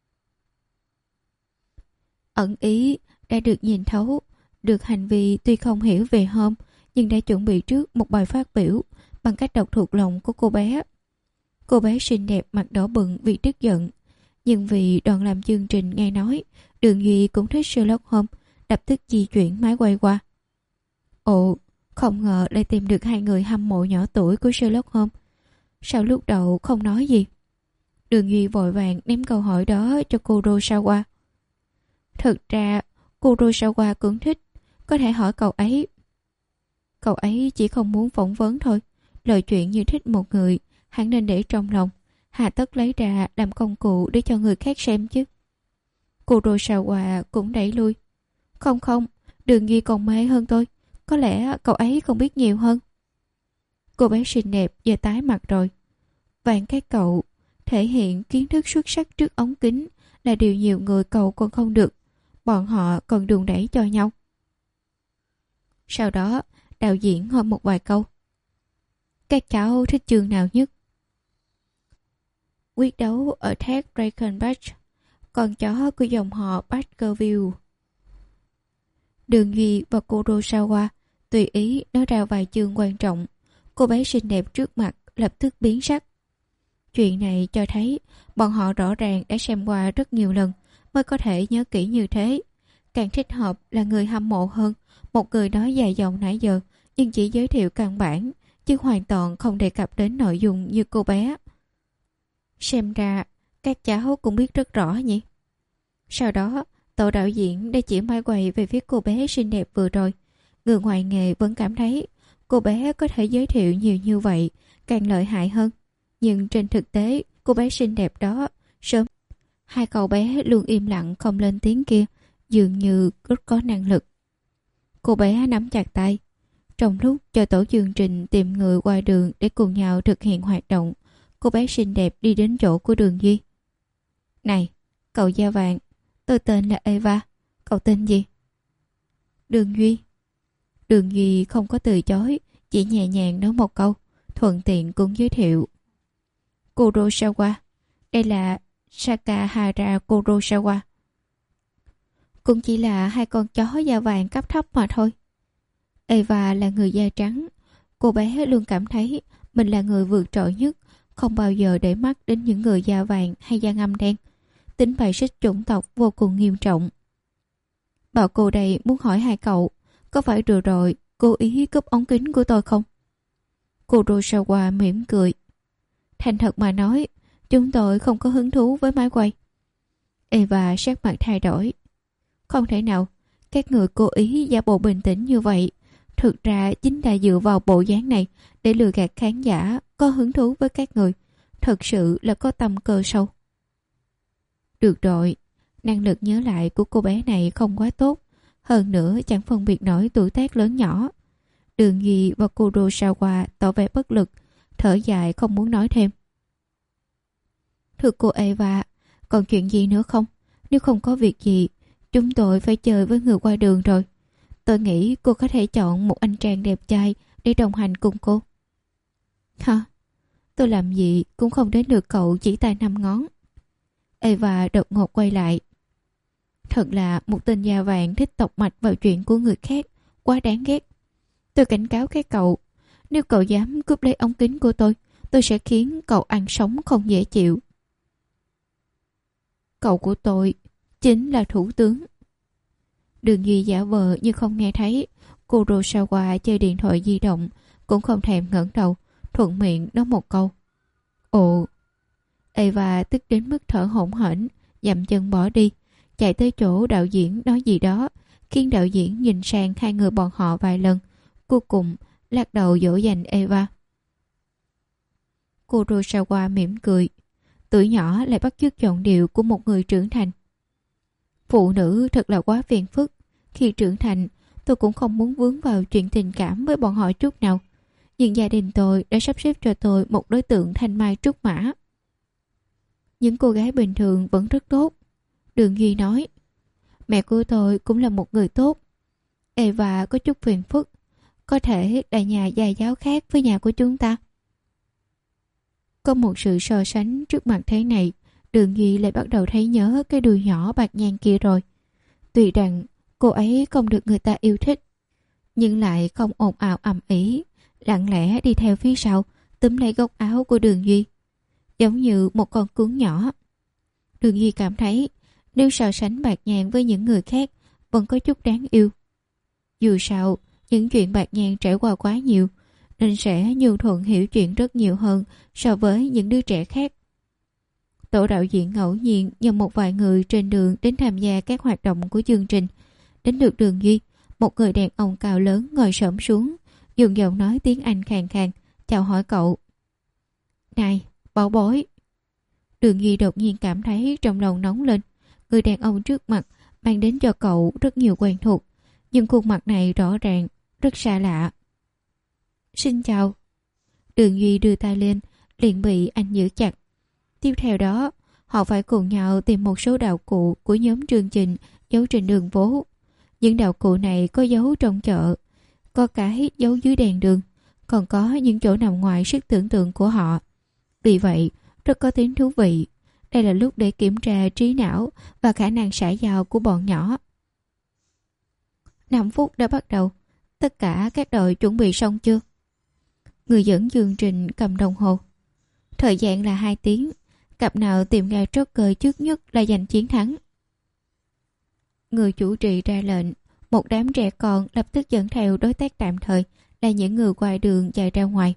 Ẩn ý đã được nhìn thấu, được hành vi tuy không hiểu về Hôm, nhưng đã chuẩn bị trước một bài phát biểu bằng cách đọc thuộc lòng của cô bé. Cô bé xinh đẹp mặt đỏ bừng vì tức giận, nhưng vì đoàn làm chương trình nghe nói Đường Duy cũng thích Sherlock Holmes, lập tức di chuyển máy quay qua. Ồ, không ngờ lại tìm được hai người hâm mộ nhỏ tuổi của Sherlock Holmes. Sao lúc đầu không nói gì? Đường Duy vội vàng ném câu hỏi đó cho Kurosawa. Thực ra, Kurosawa cũng thích, có thể hỏi cậu ấy. Cậu ấy chỉ không muốn phỏng vấn thôi. Lời chuyện như thích một người, hắn nên để trong lòng, hà tất lấy ra làm công cụ để cho người khác xem chứ. Kurosawa cũng đẩy lui. Không không, Đường Duy còn mê hơn tôi. Có lẽ cậu ấy không biết nhiều hơn. Cô bé xinh đẹp giờ tái mặt rồi. Vàng các cậu thể hiện kiến thức xuất sắc trước ống kính là điều nhiều người cầu còn không được. Bọn họ còn đùn đẩy cho nhau. Sau đó, đạo diễn hỏi một vài câu. Các cháu thích chương nào nhất? Quyết đấu ở thác Drakenbach, con chó của dòng họ Baskerville. Đường Duy và Kurosawa tùy ý nói ra vài chương quan trọng. Cô bé xinh đẹp trước mặt lập tức biến sắc. Chuyện này cho thấy bọn họ rõ ràng đã xem qua rất nhiều lần mới có thể nhớ kỹ như thế. Càng thích hợp là người hâm mộ hơn, một người nói dài dòng nãy giờ nhưng chỉ giới thiệu căn bản, chứ hoàn toàn không đề cập đến nội dung như cô bé. Xem ra các cháu cũng biết rất rõ nhỉ. Sau đó tổ đạo diễn đã chỉ máy quay về phía cô bé xinh đẹp vừa rồi. Người ngoài nghề vẫn cảm thấy cô bé có thể giới thiệu nhiều như vậy càng lợi hại hơn. Nhưng trên thực tế cô bé xinh đẹp đó sớm. Hai cậu bé luôn im lặng không lên tiếng kia dường như rất có năng lực. Cô bé nắm chặt tay. Trong lúc cho tổ chương trình tìm người qua đường để cùng nhau thực hiện hoạt động, cô bé xinh đẹp đi đến chỗ của Đường Duy. Này, cậu da vàng, tôi tên là Eva, cậu tên gì? Đường Duy. Đường Duy không có từ chối, chỉ nhẹ nhàng nói một câu, thuận tiện cũng giới thiệu. Kurosawa, đây là Sakahara Kurosawa. Cũng chỉ là hai con chó da vàng cấp thấp mà thôi. Eva là người da trắng. Cô bé luôn cảm thấy mình là người vượt trội nhất, không bao giờ để mắt đến những người da vàng hay da ngăm đen. Tính bài xích chủng tộc vô cùng nghiêm trọng. Bảo cô đây muốn hỏi hai cậu, có phải vừa rồi cố ý cướp ống kính của tôi không? Kurosawa mỉm cười. Thành thật mà nói, chúng tôi không có hứng thú với máy quay. Eva sắc mặt thay đổi. Không thể nào, các người cố ý giả bộ bình tĩnh như vậy. Thực ra chính là dựa vào bộ dáng này để lừa gạt khán giả có hứng thú với các người. Thật sự là có tầm cơ sâu. Được rồi, năng lực nhớ lại của cô bé này không quá tốt. Hơn nữa chẳng phân biệt nổi tuổi tác lớn nhỏ. Đường Duy và Kurosawa tỏ vẻ bất lực, thở dài không muốn nói thêm. Thưa cô Eva, còn chuyện gì nữa không? Nếu không có việc gì, chúng tôi phải chơi với người qua đường rồi. Tôi nghĩ cô có thể chọn một anh chàng đẹp trai để đồng hành cùng cô. Hả? Tôi làm gì cũng không đến được cậu chỉ tay năm ngón. Eva đột ngột quay lại. Thật là một tên da vàng thích tọc mạch vào chuyện của người khác, quá đáng ghét. Tôi cảnh cáo các cậu, nếu cậu dám cướp lấy ống kính của tôi, tôi sẽ khiến cậu ăn sống không dễ chịu. Cậu của tôi chính là thủ tướng. Đường Duy giả vờ như không nghe thấy. Kurosawa chơi điện thoại di động, cũng không thèm ngẩng đầu, thuận miệng nói một câu. Ồ. Eva tức đến mức thở hổn hển, dậm chân bỏ đi, chạy tới chỗ đạo diễn nói gì đó, khiến đạo diễn nhìn sang hai người bọn họ vài lần, cuối cùng lắc đầu dỗ dành Eva. Kurosawa mỉm cười, tuổi nhỏ lại bắt chước giọng điệu của một người trưởng thành. Phụ nữ thật là quá phiền phức. Khi trưởng thành, tôi cũng không muốn vướng vào chuyện tình cảm với bọn họ chút nào. Nhưng gia đình tôi đã sắp xếp cho tôi một đối tượng thanh mai trúc mã. Những cô gái bình thường vẫn rất tốt. Đường Duy nói. Mẹ của tôi cũng là một người tốt. Eva có chút phiền phức. Có thể là nhà gia giáo khác với nhà của chúng ta. Có một sự so sánh trước mặt thế này, Đường Duy lại bắt đầu thấy nhớ cái đùi nhỏ bạc nhang kia rồi. Tuy rằng cô ấy không được người ta yêu thích, nhưng lại không ồn ào ầm ĩ, lặng lẽ đi theo phía sau, túm lấy góc áo của Đường Duy, giống như một con cún nhỏ. Đường Duy cảm thấy nếu so sánh Bạc Nhàn với những người khác vẫn có chút đáng yêu. Dù sao, những chuyện Bạc Nhàn trải qua quá nhiều, nên sẽ nhu thuận hiểu chuyện rất nhiều hơn so với những đứa trẻ khác. Tổ đạo diễn ngẫu nhiên nhờ một vài người trên đường đến tham gia các hoạt động của chương trình. Đến được Đường Duy, một người đàn ông cao lớn ngồi xổm xuống, dùng giọng nói tiếng Anh khàn khàn, chào hỏi cậu. Này, bảo bối. Đường Duy đột nhiên cảm thấy trong lòng nóng lên. Người đàn ông trước mặt mang đến cho cậu rất nhiều quen thuộc, nhưng khuôn mặt này rõ ràng rất xa lạ. Xin chào. Đường Duy đưa tay lên, liền bị anh giữ chặt. Tiếp theo đó, họ phải cùng nhau tìm một số đạo cụ của nhóm chương trình giấu trên đường phố. Những đạo cụ này có giấu trong chợ, có cái giấu dưới đèn đường, còn có những chỗ nằm ngoài sức tưởng tượng của họ. Vì vậy, rất có tính thú vị. Đây là lúc để kiểm tra trí não và khả năng xã giao của bọn nhỏ. năm phút đã bắt đầu. Tất cả các đội chuẩn bị xong chưa? Người dẫn chương trình cầm đồng hồ. Thời gian là hai tiếng. Cặp nào tìm ra trót cờ trước nhất là giành chiến thắng. Người chủ trì ra lệnh. Một đám trẻ con lập tức dẫn theo đối tác tạm thời là những người ngoài đường chạy ra ngoài.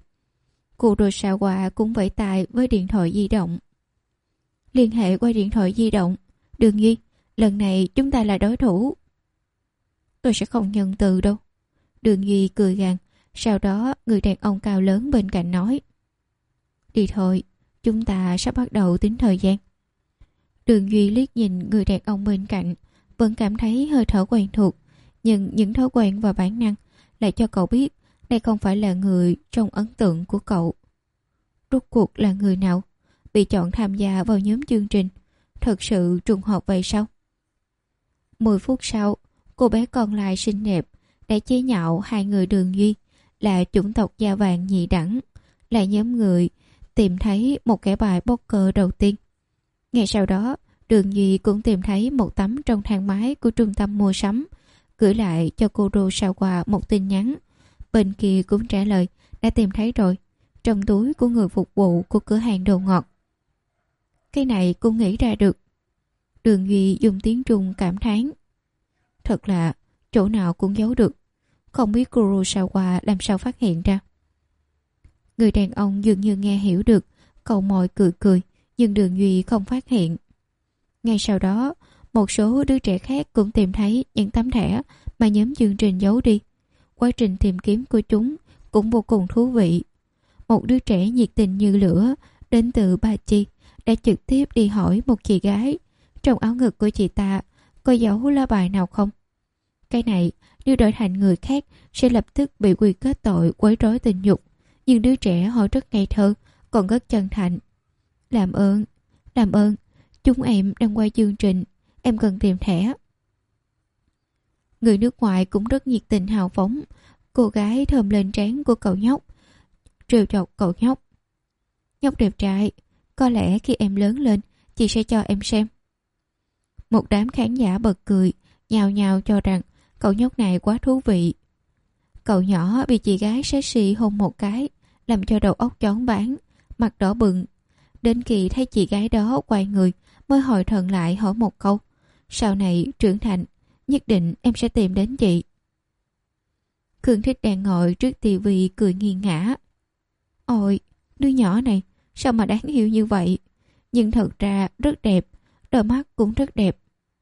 Kurosawa cũng vẫy tay với điện thoại di động. Liên hệ qua điện thoại di động. Đường Duy, lần này chúng ta là đối thủ. Tôi sẽ không nhận từ đâu. Đường Duy cười gằn. Sau đó người đàn ông cao lớn bên cạnh nói. Đi thôi, chúng ta sắp bắt đầu tính thời gian. Đường Duy liếc nhìn người đàn ông bên cạnh, vẫn cảm thấy hơi thở quen thuộc, nhưng những thói quen và bản năng lại cho cậu biết đây không phải là người trong ấn tượng của cậu. Rốt cuộc là người nào bị chọn tham gia vào nhóm chương trình? Thật sự trùng hợp vậy sao? Mười phút sau, cô bé còn lại xinh đẹp đã chế nhạo hai người Đường Duy là chủng tộc da vàng nhị đẳng, là nhóm người tìm thấy một kẻ bài poker đầu tiên. Ngay sau đó, Đường Duy cũng tìm thấy một tấm trong thang máy của trung tâm mua sắm, gửi lại cho Kurosawa một tin nhắn. Bên kia cũng trả lời, đã tìm thấy rồi, trong túi của người phục vụ của cửa hàng đồ ngọt. Cái này cũng nghĩ ra được. Đường Duy dùng tiếng Trung cảm thán. Thật là chỗ nào cũng giấu được, không biết Kurosawa làm sao phát hiện ra. Người đàn ông dường như nghe hiểu được, cậu môi cười cười, nhưng Đường Duy không phát hiện. Ngay sau đó, một số đứa trẻ khác cũng tìm thấy những tấm thẻ mà nhóm chương trình giấu đi. Quá trình tìm kiếm của chúng cũng vô cùng thú vị. Một đứa trẻ nhiệt tình như lửa đến từ Ba Chi đã trực tiếp đi hỏi một chị gái trong áo ngực của chị ta có giấu lá bài nào không. Cái này nếu đổi thành người khác sẽ lập tức bị quy kết tội quấy rối tình dục, nhưng đứa trẻ hỏi rất ngây thơ, còn rất chân thành. Làm ơn, làm ơn, chúng em đang quay chương trình, em cần tìm thẻ. Người nước ngoài cũng rất nhiệt tình hào phóng. Cô gái thơm lên trán của cậu nhóc, trêu chọc cậu nhóc. Nhóc đẹp trai, có lẽ khi em lớn lên, chị sẽ cho em xem. Một đám khán giả bật cười, nhào nhào cho rằng cậu nhóc này quá thú vị. Cậu nhỏ bị chị gái sexy hôn một cái, làm cho đầu óc choáng váng, mặt đỏ bừng. Đến khi thấy chị gái đó quay người, mới hồi thần lại hỏi một câu. Sau này trưởng thành, nhất định em sẽ tìm đến chị. Khương Thích đang ngồi trước tivi cười nghiêng ngã. Ôi, đứa nhỏ này, sao mà đáng yêu như vậy? Nhưng thật ra rất đẹp, đôi mắt cũng rất đẹp.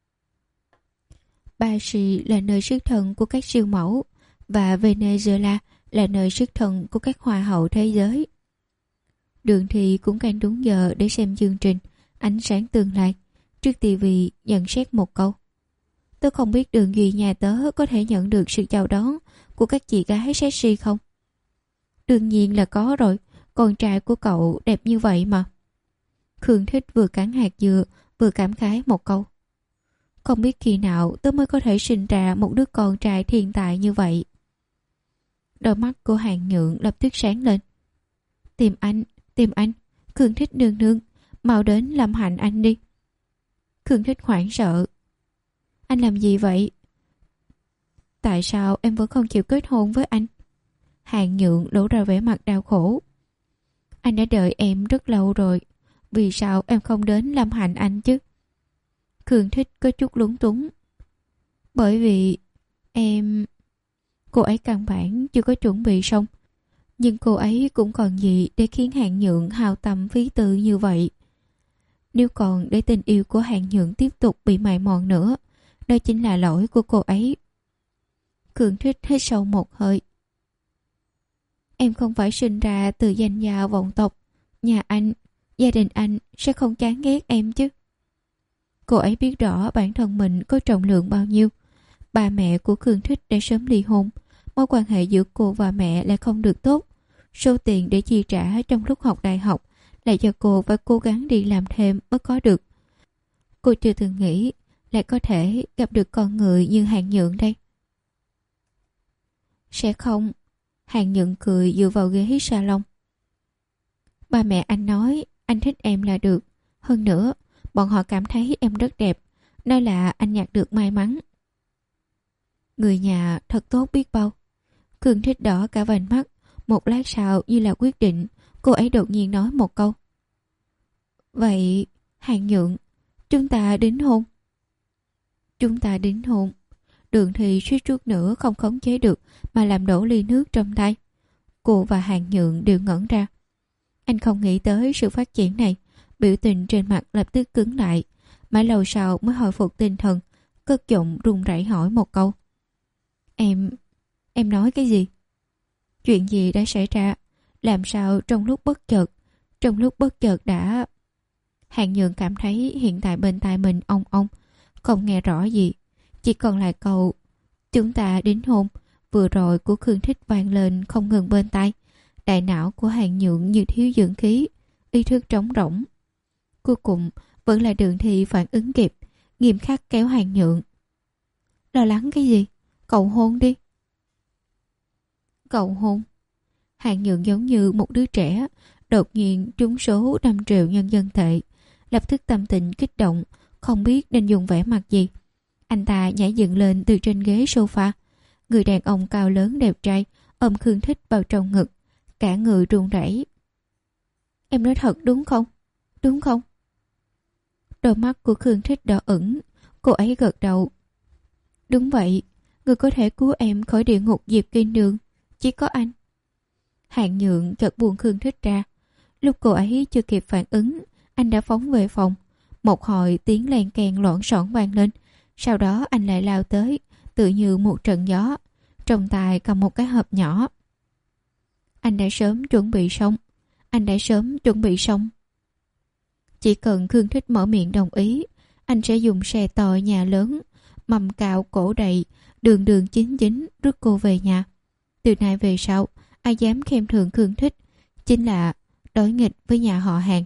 Paris là nơi xuất thân của các siêu mẫu, và Venezuela là nơi xuất thân của các hoa hậu thế giới. Đường Thị cũng canh đúng giờ để xem chương trình Ánh sáng tương lai. Trước tivi nhận xét một câu. Tôi không biết Đường Duy nhà tớ có thể nhận được sự chào đón của các chị gái sexy không? Đương nhiên là có rồi, con trai của cậu đẹp như vậy mà. Khương Thích vừa cắn hạt dừa vừa cảm khái một câu. Không biết khi nào tớ mới có thể sinh ra một đứa con trai thiên tài như vậy. Đôi mắt của Hàng Nhượng lập tức sáng lên. Tìm anh, tìm anh, Khương Thích nương nương, mau đến làm hạnh anh đi. Khương Thích hoảng sợ. Anh làm gì vậy? Tại sao em vẫn không chịu kết hôn với anh? Hàng Nhượng lộ ra vẻ mặt đau khổ. Anh đã đợi em rất lâu rồi, vì sao em không đến làm hạnh anh chứ? Khương Thích có chút lúng túng. Bởi vì em... Cô ấy căn bản chưa có chuẩn bị xong, nhưng cô ấy cũng còn gì để khiến Hàng Nhượng hao tâm phí tư như vậy. Nếu còn để tình yêu của Hàng Nhượng tiếp tục bị mài mòn nữa, đó chính là lỗi của cô ấy. Khương Thích hít sâu một hơi. Em không phải sinh ra từ danh gia vọng tộc. Nhà anh, gia đình anh sẽ không chán ghét em chứ? Cô ấy biết rõ bản thân mình có trọng lượng bao nhiêu. Ba mẹ của Khương Thích đã sớm ly hôn. Mối quan hệ giữa cô và mẹ lại không được tốt. Số tiền để chi trả trong lúc học đại học lại cho cô phải cố gắng đi làm thêm mới có được. Cô chưa từng nghĩ lại có thể gặp được con người như Hàng Nhượng đây. Sẽ không. Hàng Nhượng cười dựa vào ghế salon. Ba mẹ anh nói anh thích em là được. Hơn nữa, bọn họ cảm thấy em rất đẹp. Nói là anh nhặt được may mắn. Người nhà thật tốt biết bao. Khương Thích đỏ cả vành mắt. Một lát sau như là quyết định, cô ấy đột nhiên nói một câu. Vậy, Hàng Nhượng, chúng ta đính hôn. Chúng ta đính hôn. Đường Thì suýt chút nữa không khống chế được mà làm đổ ly nước trong tay. Cô và Hàng Nhượng đều ngẩn ra. Anh không nghĩ tới sự phát triển này. Biểu tình trên mặt lập tức cứng lại. Mãi lâu sau mới hồi phục tinh thần, cất giọng run rẩy hỏi một câu. Em... em nói cái gì? Chuyện gì đã xảy ra? Làm sao trong lúc bất chợt Trong lúc bất chợt đã... Hàng Nhượng cảm thấy hiện tại bên tai mình ong ong, không nghe rõ gì. Chỉ còn lại câu chúng ta đính hôn vừa rồi của Khương Thích vang lên không ngừng bên tai. Đại não của Hàng Nhượng như thiếu dưỡng khí, ý thức trống rỗng. Cuối cùng vẫn là Đường Thi phản ứng kịp, nghiêm khắc kéo Hàng Nhượng. Lo lắng cái gì? Cầu hôn đi. Cầu hôn. Hàng Nhượng giống như một đứa trẻ đột nhiên trúng số năm triệu nhân dân tệ, lập tức tâm tình kích động, không biết nên dùng vẻ mặt gì. Anh ta nhảy dựng lên từ trên ghế sofa. Người đàn ông cao lớn đẹp trai ôm Khương Thích vào trong ngực, cả người run rẩy. Em nói thật đúng không? Đúng không? Đôi mắt của Khương Thích đỏ ửng, cô ấy gật đầu. Đúng vậy, người có thể cứu em khỏi địa ngục Diệp Kinh Đường chỉ có anh. Hàng Nhượng chợt buông Khương Thích ra. Lúc cô ấy chưa kịp phản ứng, anh đã phóng về phòng. Một hồi tiếng len keng loảng xoảng vang lên. Sau đó anh lại lao tới, tự như một trận gió, trong tay cầm một cái hộp nhỏ. Anh đã sớm chuẩn bị xong. Anh đã sớm chuẩn bị xong. Chỉ cần Khương Thích mở miệng đồng ý, anh sẽ dùng xe to nhà lớn, mầm cạo cổ đầy, đường đường chính chính rước cô về nhà. Từ nay về sau, ai dám khen thưởng Khương Thích chính là đối nghịch với nhà họ Hàng.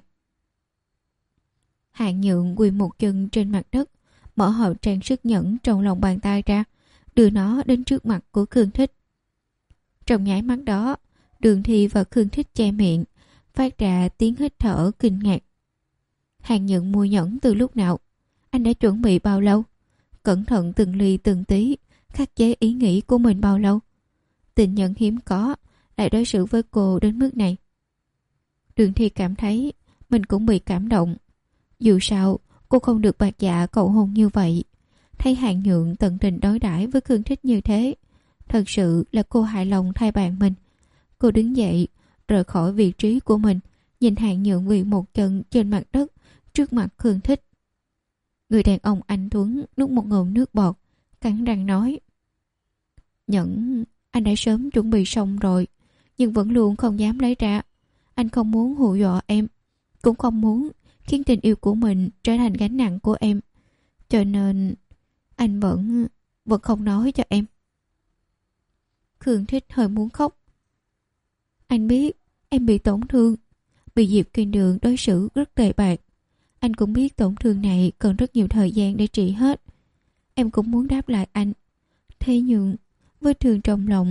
Hàng Nhượng quỳ một chân trên mặt đất, mở hộp trang sức nhẫn trong lòng bàn tay ra, đưa nó đến trước mặt của Khương Thích. Trong nháy mắt đó, Đường Thi và Khương Thích che miệng, phát ra tiếng hít thở kinh ngạc. Hàng Nhượng mua nhẫn từ lúc nào? Anh đã chuẩn bị bao lâu? Cẩn thận từng ly từng tí, khắc chế ý nghĩ của mình bao lâu? Tình nhân hiếm có lại đối xử với cô đến mức này. Đường Thi cảm thấy mình cũng bị cảm động. Dù sao cô không được bạc dạ cầu hôn như vậy. Thấy Hàng Nhượng tận tình đối đãi với Khương Thích như thế, thật sự là cô hài lòng thay bạn mình. Cô đứng dậy rời khỏi vị trí của mình, nhìn Hàng Nhượng quỳ một chân trên mặt đất trước mặt Khương Thích. Người đàn ông anh tuấn nuốt một ngụm nước bọt, cắn răng nói: Nhẫn anh đã sớm chuẩn bị xong rồi, nhưng vẫn luôn không dám lấy ra. Anh không muốn hù dọa em, cũng không muốn khiến tình yêu của mình trở thành gánh nặng của em, cho nên anh vẫn vẫn không nói cho em. Khương Thích hơi muốn khóc. Anh biết em bị tổn thương, bị Diệp Kinh Đường đối xử rất tệ bạc. Anh cũng biết tổn thương này cần rất nhiều thời gian để trị hết. Em cũng muốn đáp lại anh. Thế nhưng vết thương trong lòng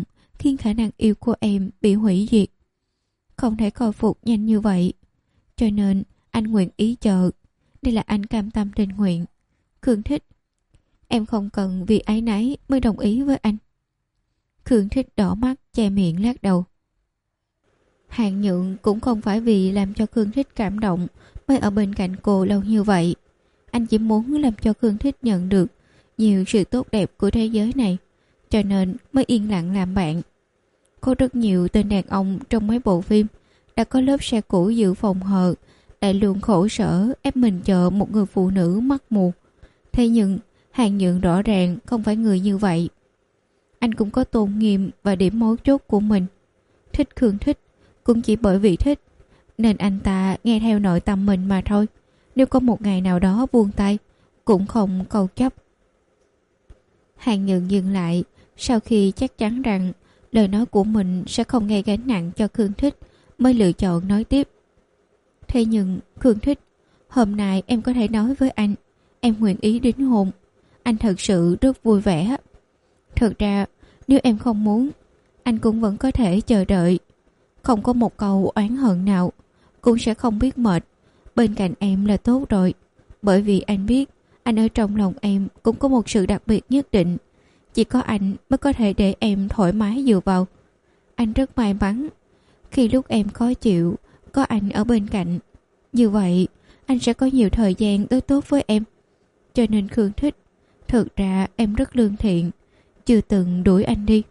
khiến khả năng yêu của em bị hủy diệt. Không thể khôi phục nhanh như vậy. Cho nên anh nguyện ý chờ. Đây là anh cam tâm tình nguyện. Khương Thích, em không cần vì áy náy mới đồng ý với anh. Khương Thích đỏ mắt che miệng lắc đầu. Hàn Nhượng cũng không phải vì làm cho Khương Thích cảm động mới ở bên cạnh cô lâu như vậy. Anh chỉ muốn làm cho Khương Thích nhận được nhiều sự tốt đẹp của thế giới này, cho nên mới yên lặng làm bạn. Có rất nhiều tên đàn ông trong mấy bộ phim đã có lớp xe cũ dự phòng hờ, lại luôn khổ sở ép mình chờ một người phụ nữ mắt mù. Thế nhưng Hàn Nhượng rõ ràng không phải người như vậy. Anh cũng có tôn nghiêm và điểm mấu chốt của mình. Thích Khương Thích cũng chỉ bởi vì thích nên anh ta nghe theo nội tâm mình mà thôi. Nếu có một ngày nào đó buông tay cũng không cầu chấp. Hàn Nhượng dừng lại sau khi chắc chắn rằng lời nói của mình sẽ không gây gánh nặng cho Khương Thích mới lựa chọn nói tiếp. Thế nhưng Khương Thích, hôm nay em có thể nói với anh em nguyện ý đính hôn. Anh thật sự rất vui vẻ. Thật ra nếu em không muốn, anh cũng vẫn có thể chờ đợi. Không có một câu oán hận nào, cũng sẽ không biết mệt. Bên cạnh em là tốt rồi. Bởi vì anh biết anh ở trong lòng em cũng có một sự đặc biệt nhất định. Chỉ có anh mới có thể để em thoải mái dựa vào. Anh rất may mắn khi lúc em khó chịu có anh ở bên cạnh. Như vậy anh sẽ có nhiều thời gian đối tốt với em. Cho nên Khương Thích, thực ra em rất lương thiện, chưa từng đuổi anh đi.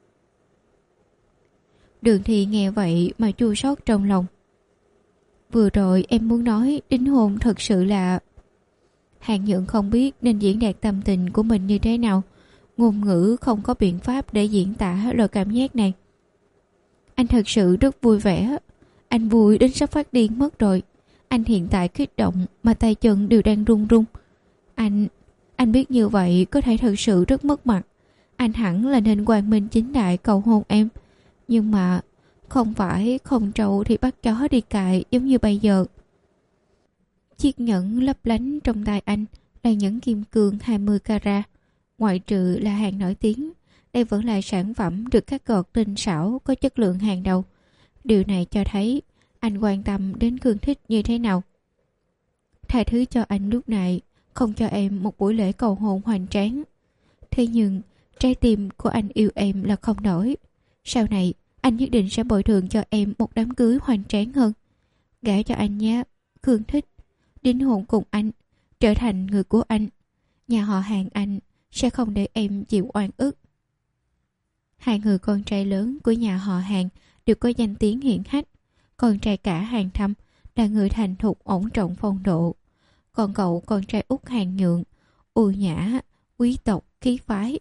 Đường Thi nghe vậy mà chua xót trong lòng. Vừa rồi em muốn nói đính hôn thật sự là... Hàn Nhượng không biết nên diễn đạt tâm tình của mình như thế nào. Ngôn ngữ không có biện pháp để diễn tả loại cảm giác này. Anh thật sự rất vui vẻ. Anh vui đến sắp phát điên mất rồi. Anh hiện tại kích động mà tay chân đều đang run run. Anh... Anh biết như vậy có thể thật sự rất mất mặt. Anh hẳn là nên quang minh chính đại cầu hôn em. Nhưng mà không phải không trâu thì bắt chó đi cài giống như bây giờ. Chiếc nhẫn lấp lánh trong tay anh là nhẫn kim cương hai mươi carat. Ngoại trừ là hàng nổi tiếng, đây vẫn là sản phẩm được cắt gọt tinh xảo có chất lượng hàng đầu. Điều này cho thấy anh quan tâm đến Khương Thích như thế nào. Tha thứ cho anh lúc này không cho em một buổi lễ cầu hôn hoành tráng. Thế nhưng trái tim của anh yêu em là không nổi. Sau này anh nhất định sẽ bồi thường cho em một đám cưới hoành tráng hơn. Gả cho anh nhé, Khương Thích. Đính hôn cùng anh, trở thành người của anh. Nhà họ Hàn anh sẽ không để em chịu oan ức. Hai người con trai lớn của nhà họ Hàn đều có danh tiếng hiển hách. Con trai cả Hàn Thâm là người thành thục ổn trọng phong độ. Còn cậu con trai út Hàn Nhượng, ưu nhã, quý tộc, khí phái.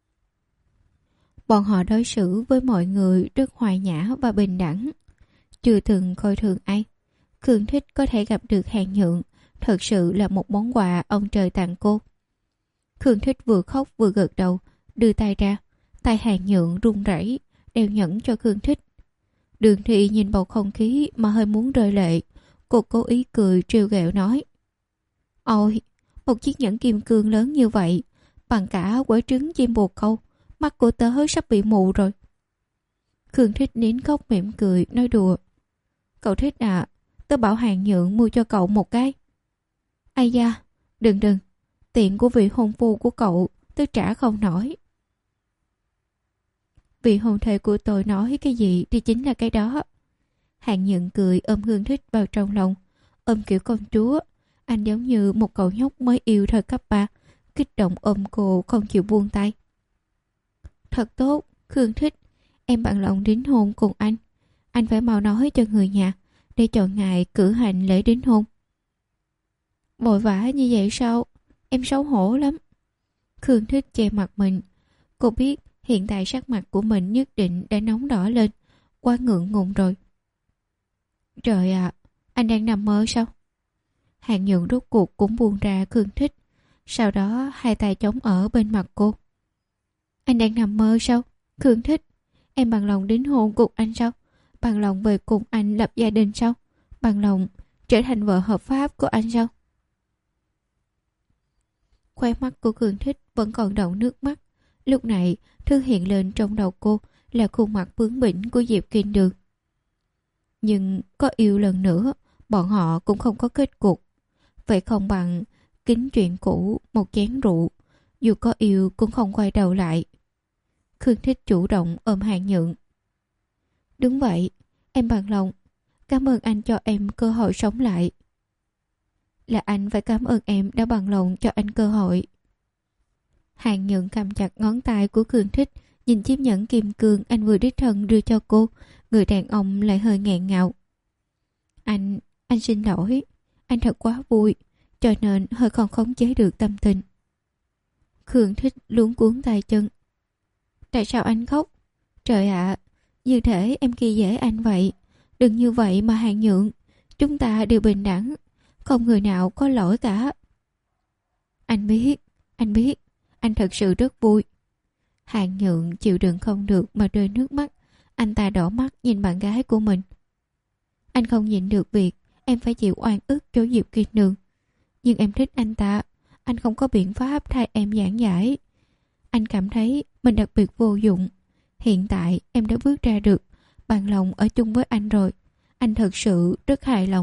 Bọn họ đối xử với mọi người rất hòa nhã và bình đẳng, chưa từng coi thường ai. Khương Thích có thể gặp được Hàn Nhượng thật sự là một món quà ông trời tặng cô. Khương Thích vừa khóc vừa gật đầu, đưa tay ra. Tay Hàn Nhượng run rẩy, đeo nhẫn cho Khương Thích. Đường Thị nhìn bầu không khí mà hơi muốn rơi lệ. Cô cố ý cười trêu ghẹo nói: Ôi, một chiếc nhẫn kim cương lớn như vậy, bằng cả quả trứng chim bồ câu, mắt của tớ sắp bị mù rồi. Khương Thích nín khóc mỉm cười nói đùa: Cậu Thích à, tớ bảo Hàn Nhượng mua cho cậu một cái. Ai da, đừng đừng, tiền của vị hôn phu của cậu tớ trả không nổi. Vị hôn thê của tôi nói cái gì thì chính là cái đó. Hàn Nhượng cười ôm Khương Thích vào trong lòng, ôm kiểu công chúa. Anh giống như một cậu nhóc mới yêu thời cấp ba, kích động ôm cô không chịu buông tay. Thật tốt, Khương Thích, em bằng lòng đính hôn cùng anh. Anh phải mau nói cho người nhà để chọn ngày cử hành lễ đính hôn. Vội vã như vậy sao? Em xấu hổ lắm. Khương Thích che mặt mình. Cô biết hiện tại sắc mặt của mình nhất định đã nóng đỏ lên, quá ngượng ngùng rồi. Trời ạ, à, anh đang nằm mơ sao? Hàn Nhượng rốt cuộc cũng buông ra Khương Thích. Sau đó hai tay chống ở bên mặt cô. Anh đang nằm mơ sao? Khương Thích, em bằng lòng đính hôn cùng anh sao? Bằng lòng về cùng anh lập gia đình sao? Bằng lòng trở thành vợ hợp pháp của anh sao? Khóe mắt của Khương Thích vẫn còn đọng nước mắt. Lúc này thứ hiện lên trong đầu cô là khuôn mặt bướng bỉnh của Diệp Kiên Đường. Nhưng có yêu lần nữa, bọn họ cũng không có kết cục. Vậy không bằng kính chuyện cũ một chén rượu, dù có yêu cũng không quay đầu lại. Khương Thích chủ động ôm Hàng Nhượng. Đúng vậy, em bằng lòng. Cảm ơn anh cho em cơ hội sống lại. Là anh phải cảm ơn em đã bằng lòng cho anh cơ hội. Hàng Nhượng cầm chặt ngón tay của Khương Thích, nhìn chiếc nhẫn kim cương anh vừa đích thân đưa cho cô. Người đàn ông lại hơi nghẹn ngào. Anh, anh xin lỗi. Anh thật quá vui, cho nên hơi không khống chế được tâm tình. Khương Thích luống cuống tay chân. Tại sao anh khóc? Trời ạ, à, như thể em khi dễ anh vậy. Đừng như vậy mà Hàng Nhượng. Chúng ta đều bình đẳng, không người nào có lỗi cả. Anh biết, anh biết, anh thật sự rất vui. Hàng Nhượng chịu đựng không được mà rơi nước mắt. Anh ta đỏ mắt nhìn bạn gái của mình. Anh không nhịn được việc em phải chịu oan ức cho Diệp Kiên Đường. Nhưng em thích anh ta. Anh không có biện pháp thay em giảng giải. Anh cảm thấy mình đặc biệt vô dụng. Hiện tại em đã bước ra được, bằng lòng ở chung với anh rồi. Anh thật sự rất hài lòng.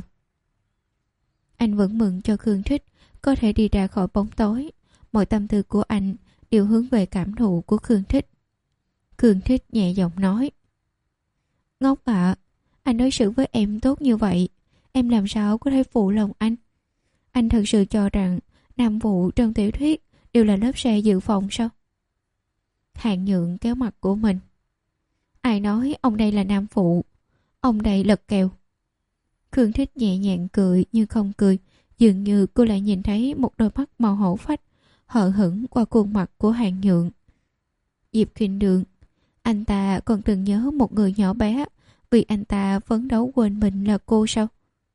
Anh vẫn mừng cho Khương Thích có thể đi ra khỏi bóng tối. Mọi tâm tư của anh đều hướng về cảm thụ của Khương Thích. Khương Thích nhẹ giọng nói. Ngốc ạ, à, anh đối xử với em tốt như vậy, em làm sao có thể phụ lòng anh? Anh thật sự cho rằng nam phụ trong tiểu thuyết đều là lớp xe dự phòng sao? Hàng Nhượng kéo mặt của mình. Ai nói ông đây là nam phụ? Ông đây lật kèo. Khương Thích nhẹ nhàng cười nhưng không cười. Dường như cô lại nhìn thấy một đôi mắt màu hổ phách hờ hững qua khuôn mặt của Hàng Nhượng. Diệp Kiên Đường, anh ta còn từng nhớ một người nhỏ bé vì anh ta phấn đấu quên mình là cô sao?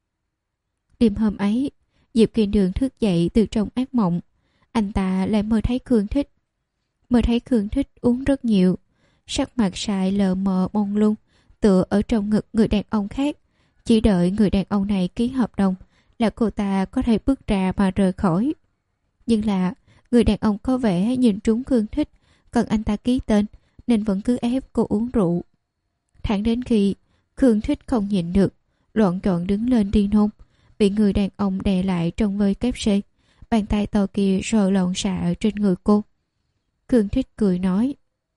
Đêm hôm ấy, Diệp Kiên Đường thức dậy từ trong ác mộng. Anh ta lại mơ thấy Khương Thích. Mơ thấy Khương Thích uống rất nhiều, sắc mặt sại lờ mờ mông lung, tựa ở trong ngực người đàn ông khác. Chỉ đợi người đàn ông này ký hợp đồng là cô ta có thể bước ra mà rời khỏi. Nhưng là người đàn ông có vẻ nhìn trúng Khương Thích, cần anh ta ký tên nên vẫn cứ ép cô uống rượu. Thẳng đến khi Khương Thích không nhịn được, loạn trọn đứng lên đi nôn, bị người đàn ông đè lại trong vơi kép xê. Bàn tay to kia rồi loạn xạ trên người cô. Khương Thích cười nói.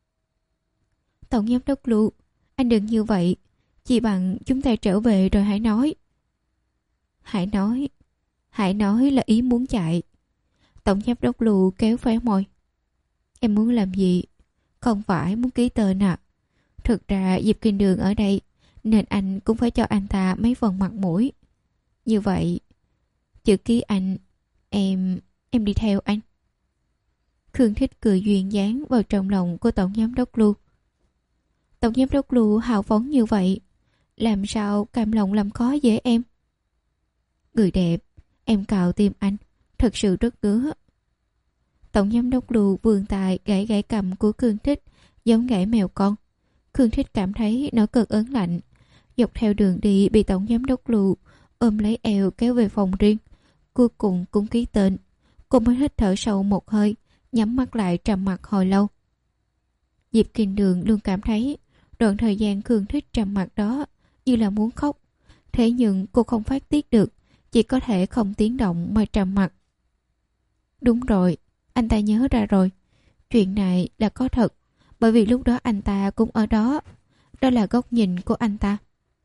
Tổng giám đốc Lưu, anh đừng như vậy. Chỉ bằng chúng ta trở về rồi hãy nói. Hãy nói. Hãy nói là ý muốn chạy. Tổng giám đốc Lưu kéo khóe môi. Em muốn làm gì? Không phải muốn ký tên à? Thực ra Diệp Kiên Đường ở đây, nên anh cũng phải cho anh ta mấy phần mặt mũi. Như vậy, chữ ký anh, em, em đi theo anh. Khương Thích cười duyên dáng vào trong lòng của Tổng giám đốc Lưu. Tổng giám đốc Lưu hào phóng như vậy, làm sao cam lòng làm khó dễ em? Người đẹp, em cào tim anh, thật sự rất ngứa. Tổng giám đốc Lưu vươn tay gãy gãy cầm của Khương Thích, giống gãy mèo con. Khương Thích cảm thấy nó cực ớn lạnh. Dọc theo đường đi bị Tổng giám đốc Lưu ôm lấy eo kéo về phòng riêng. Cuối cùng cũng ký tên. Cô mới hít thở sâu một hơi, nhắm mắt lại trầm mặc hồi lâu. Diệp Kiên Đường luôn cảm thấy đoạn thời gian Khương Thích trầm mặc đó như là muốn khóc. Thế nhưng cô không phát tiết được, chỉ có thể không tiếng động mà trầm mặc. Đúng rồi, anh ta nhớ ra rồi. Chuyện này là có thật, bởi vì lúc đó anh ta cũng ở đó. Đó là góc nhìn của anh ta.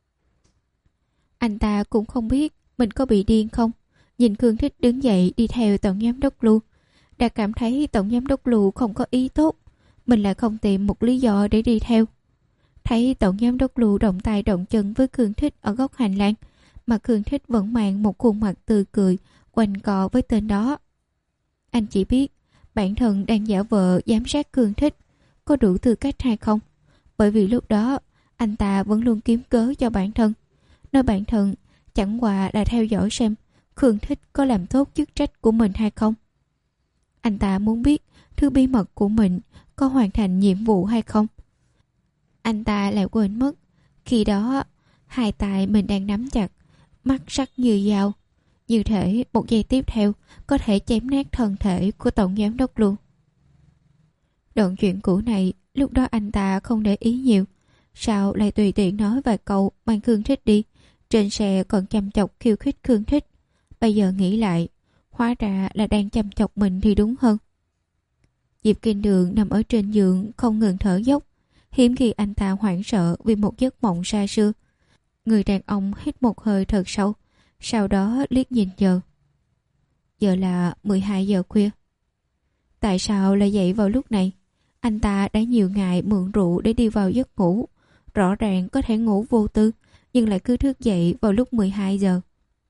Anh ta cũng không biết mình có bị điên không. Nhìn Khương Thích đứng dậy đi theo Tổng giám đốc Lưu, đã cảm thấy Tổng giám đốc Lưu không có ý tốt. Mình lại không tìm một lý do để đi theo. Thấy Tổng giám đốc Lưu động tay động chân với Khương Thích ở góc hành lang, mà Khương Thích vẫn mang một khuôn mặt tươi cười quanh co với tên đó. Anh chỉ biết bản thân đang giả vờ giám sát Khương Thích có đủ tư cách hay không. Bởi vì lúc đó anh ta vẫn luôn kiếm cớ cho bản thân, nói bản thân chẳng qua là theo dõi xem Khương Thích có làm tốt chức trách của mình hay không. Anh ta muốn biết thứ bí mật của mình có hoàn thành nhiệm vụ hay không. Anh ta lại quên mất khi đó hai tay mình đang nắm chặt, mắt sắc như dao, như thể một giây tiếp theo có thể chém nát thân thể của Tổng giám đốc luôn. Đoạn chuyện cũ này Lúc đó anh ta không để ý nhiều, sao lại tùy tiện nói vài câu mang Khương Thích đi. Trên xe còn chăm chọc khiêu khích Khương Thích. Bây giờ nghĩ lại, hóa ra là đang chăm chọc mình thì đúng hơn. Diệp Kinh Đường nằm ở trên giường không ngừng thở dốc. Hiếm khi anh ta hoảng sợ vì một giấc mộng xa xưa. Người đàn ông hít một hơi thật sâu, sau đó liếc nhìn giờ. Giờ là mười hai giờ khuya. Tại sao lại dậy vào lúc này? Anh ta đã nhiều ngày mượn rượu để đi vào giấc ngủ. Rõ ràng có thể ngủ vô tư, nhưng lại cứ thức dậy vào lúc mười hai giờ.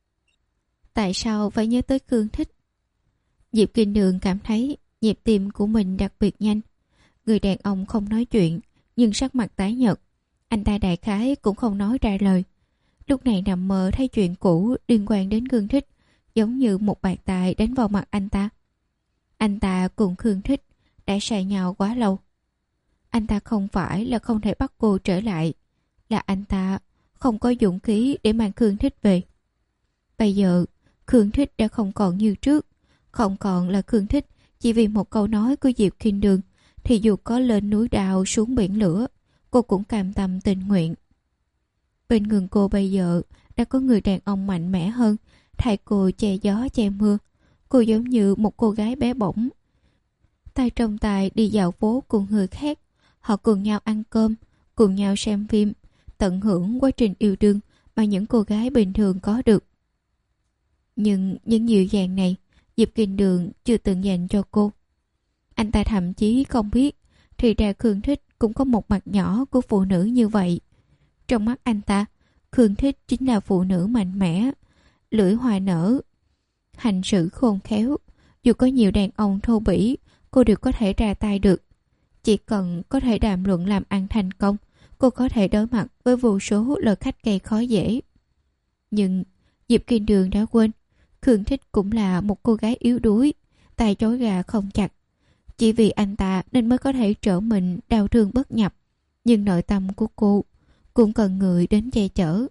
Tại sao phải nhớ tới Khương Thích? Diệp Kinh Đường cảm thấy nhịp tim của mình đặc biệt nhanh. Người đàn ông không nói chuyện, nhưng sắc mặt tái nhợt. Anh ta đại khái cũng không nói ra lời. Lúc này nằm mơ thấy chuyện cũ liên quan đến Khương Thích, giống như một bạt tai đánh vào mặt anh ta. Anh ta cùng Khương Thích đã xa nhau quá lâu. Anh ta không phải là không thể bắt cô trở lại, là anh ta không có dũng khí để mang Khương Thích về. Bây giờ Khương Thích đã không còn như trước, không còn là Khương Thích chỉ vì một câu nói của Diệp Kinh Đường, thì dù có lên núi đào xuống biển lửa, cô cũng cam tâm tình nguyện. Bên người cô bây giờ đã có người đàn ông mạnh mẽ hơn, thay cô che gió che mưa. Cô giống như một cô gái bé bỏng, tay trong tay đi dạo phố cùng người khác. Họ cùng nhau ăn cơm, cùng nhau xem phim, tận hưởng quá trình yêu đương mà những cô gái bình thường có được. Nhưng những dịu dàng này Diệp Kinh Đường chưa từng dành cho cô. Anh ta thậm chí không biết thì ra Khương Thích cũng có một mặt nhỏ của phụ nữ như vậy. Trong mắt anh ta, Khương Thích chính là phụ nữ mạnh mẽ, lưỡi hoa nở, hành xử khôn khéo. Dù có nhiều đàn ông thô bỉ, cô đều có thể ra tay được. Chỉ cần có thể đàm luận làm ăn thành công, cô có thể đối mặt với vô số lời khách gây khó dễ. Nhưng Diệp Kinh Đường đã quên, Khương Thích cũng là một cô gái yếu đuối, tay chối gà không chặt. Chỉ vì anh ta nên mới có thể trở mình đau thương bất nhập. Nhưng nội tâm của cô cũng cần người đến che chở.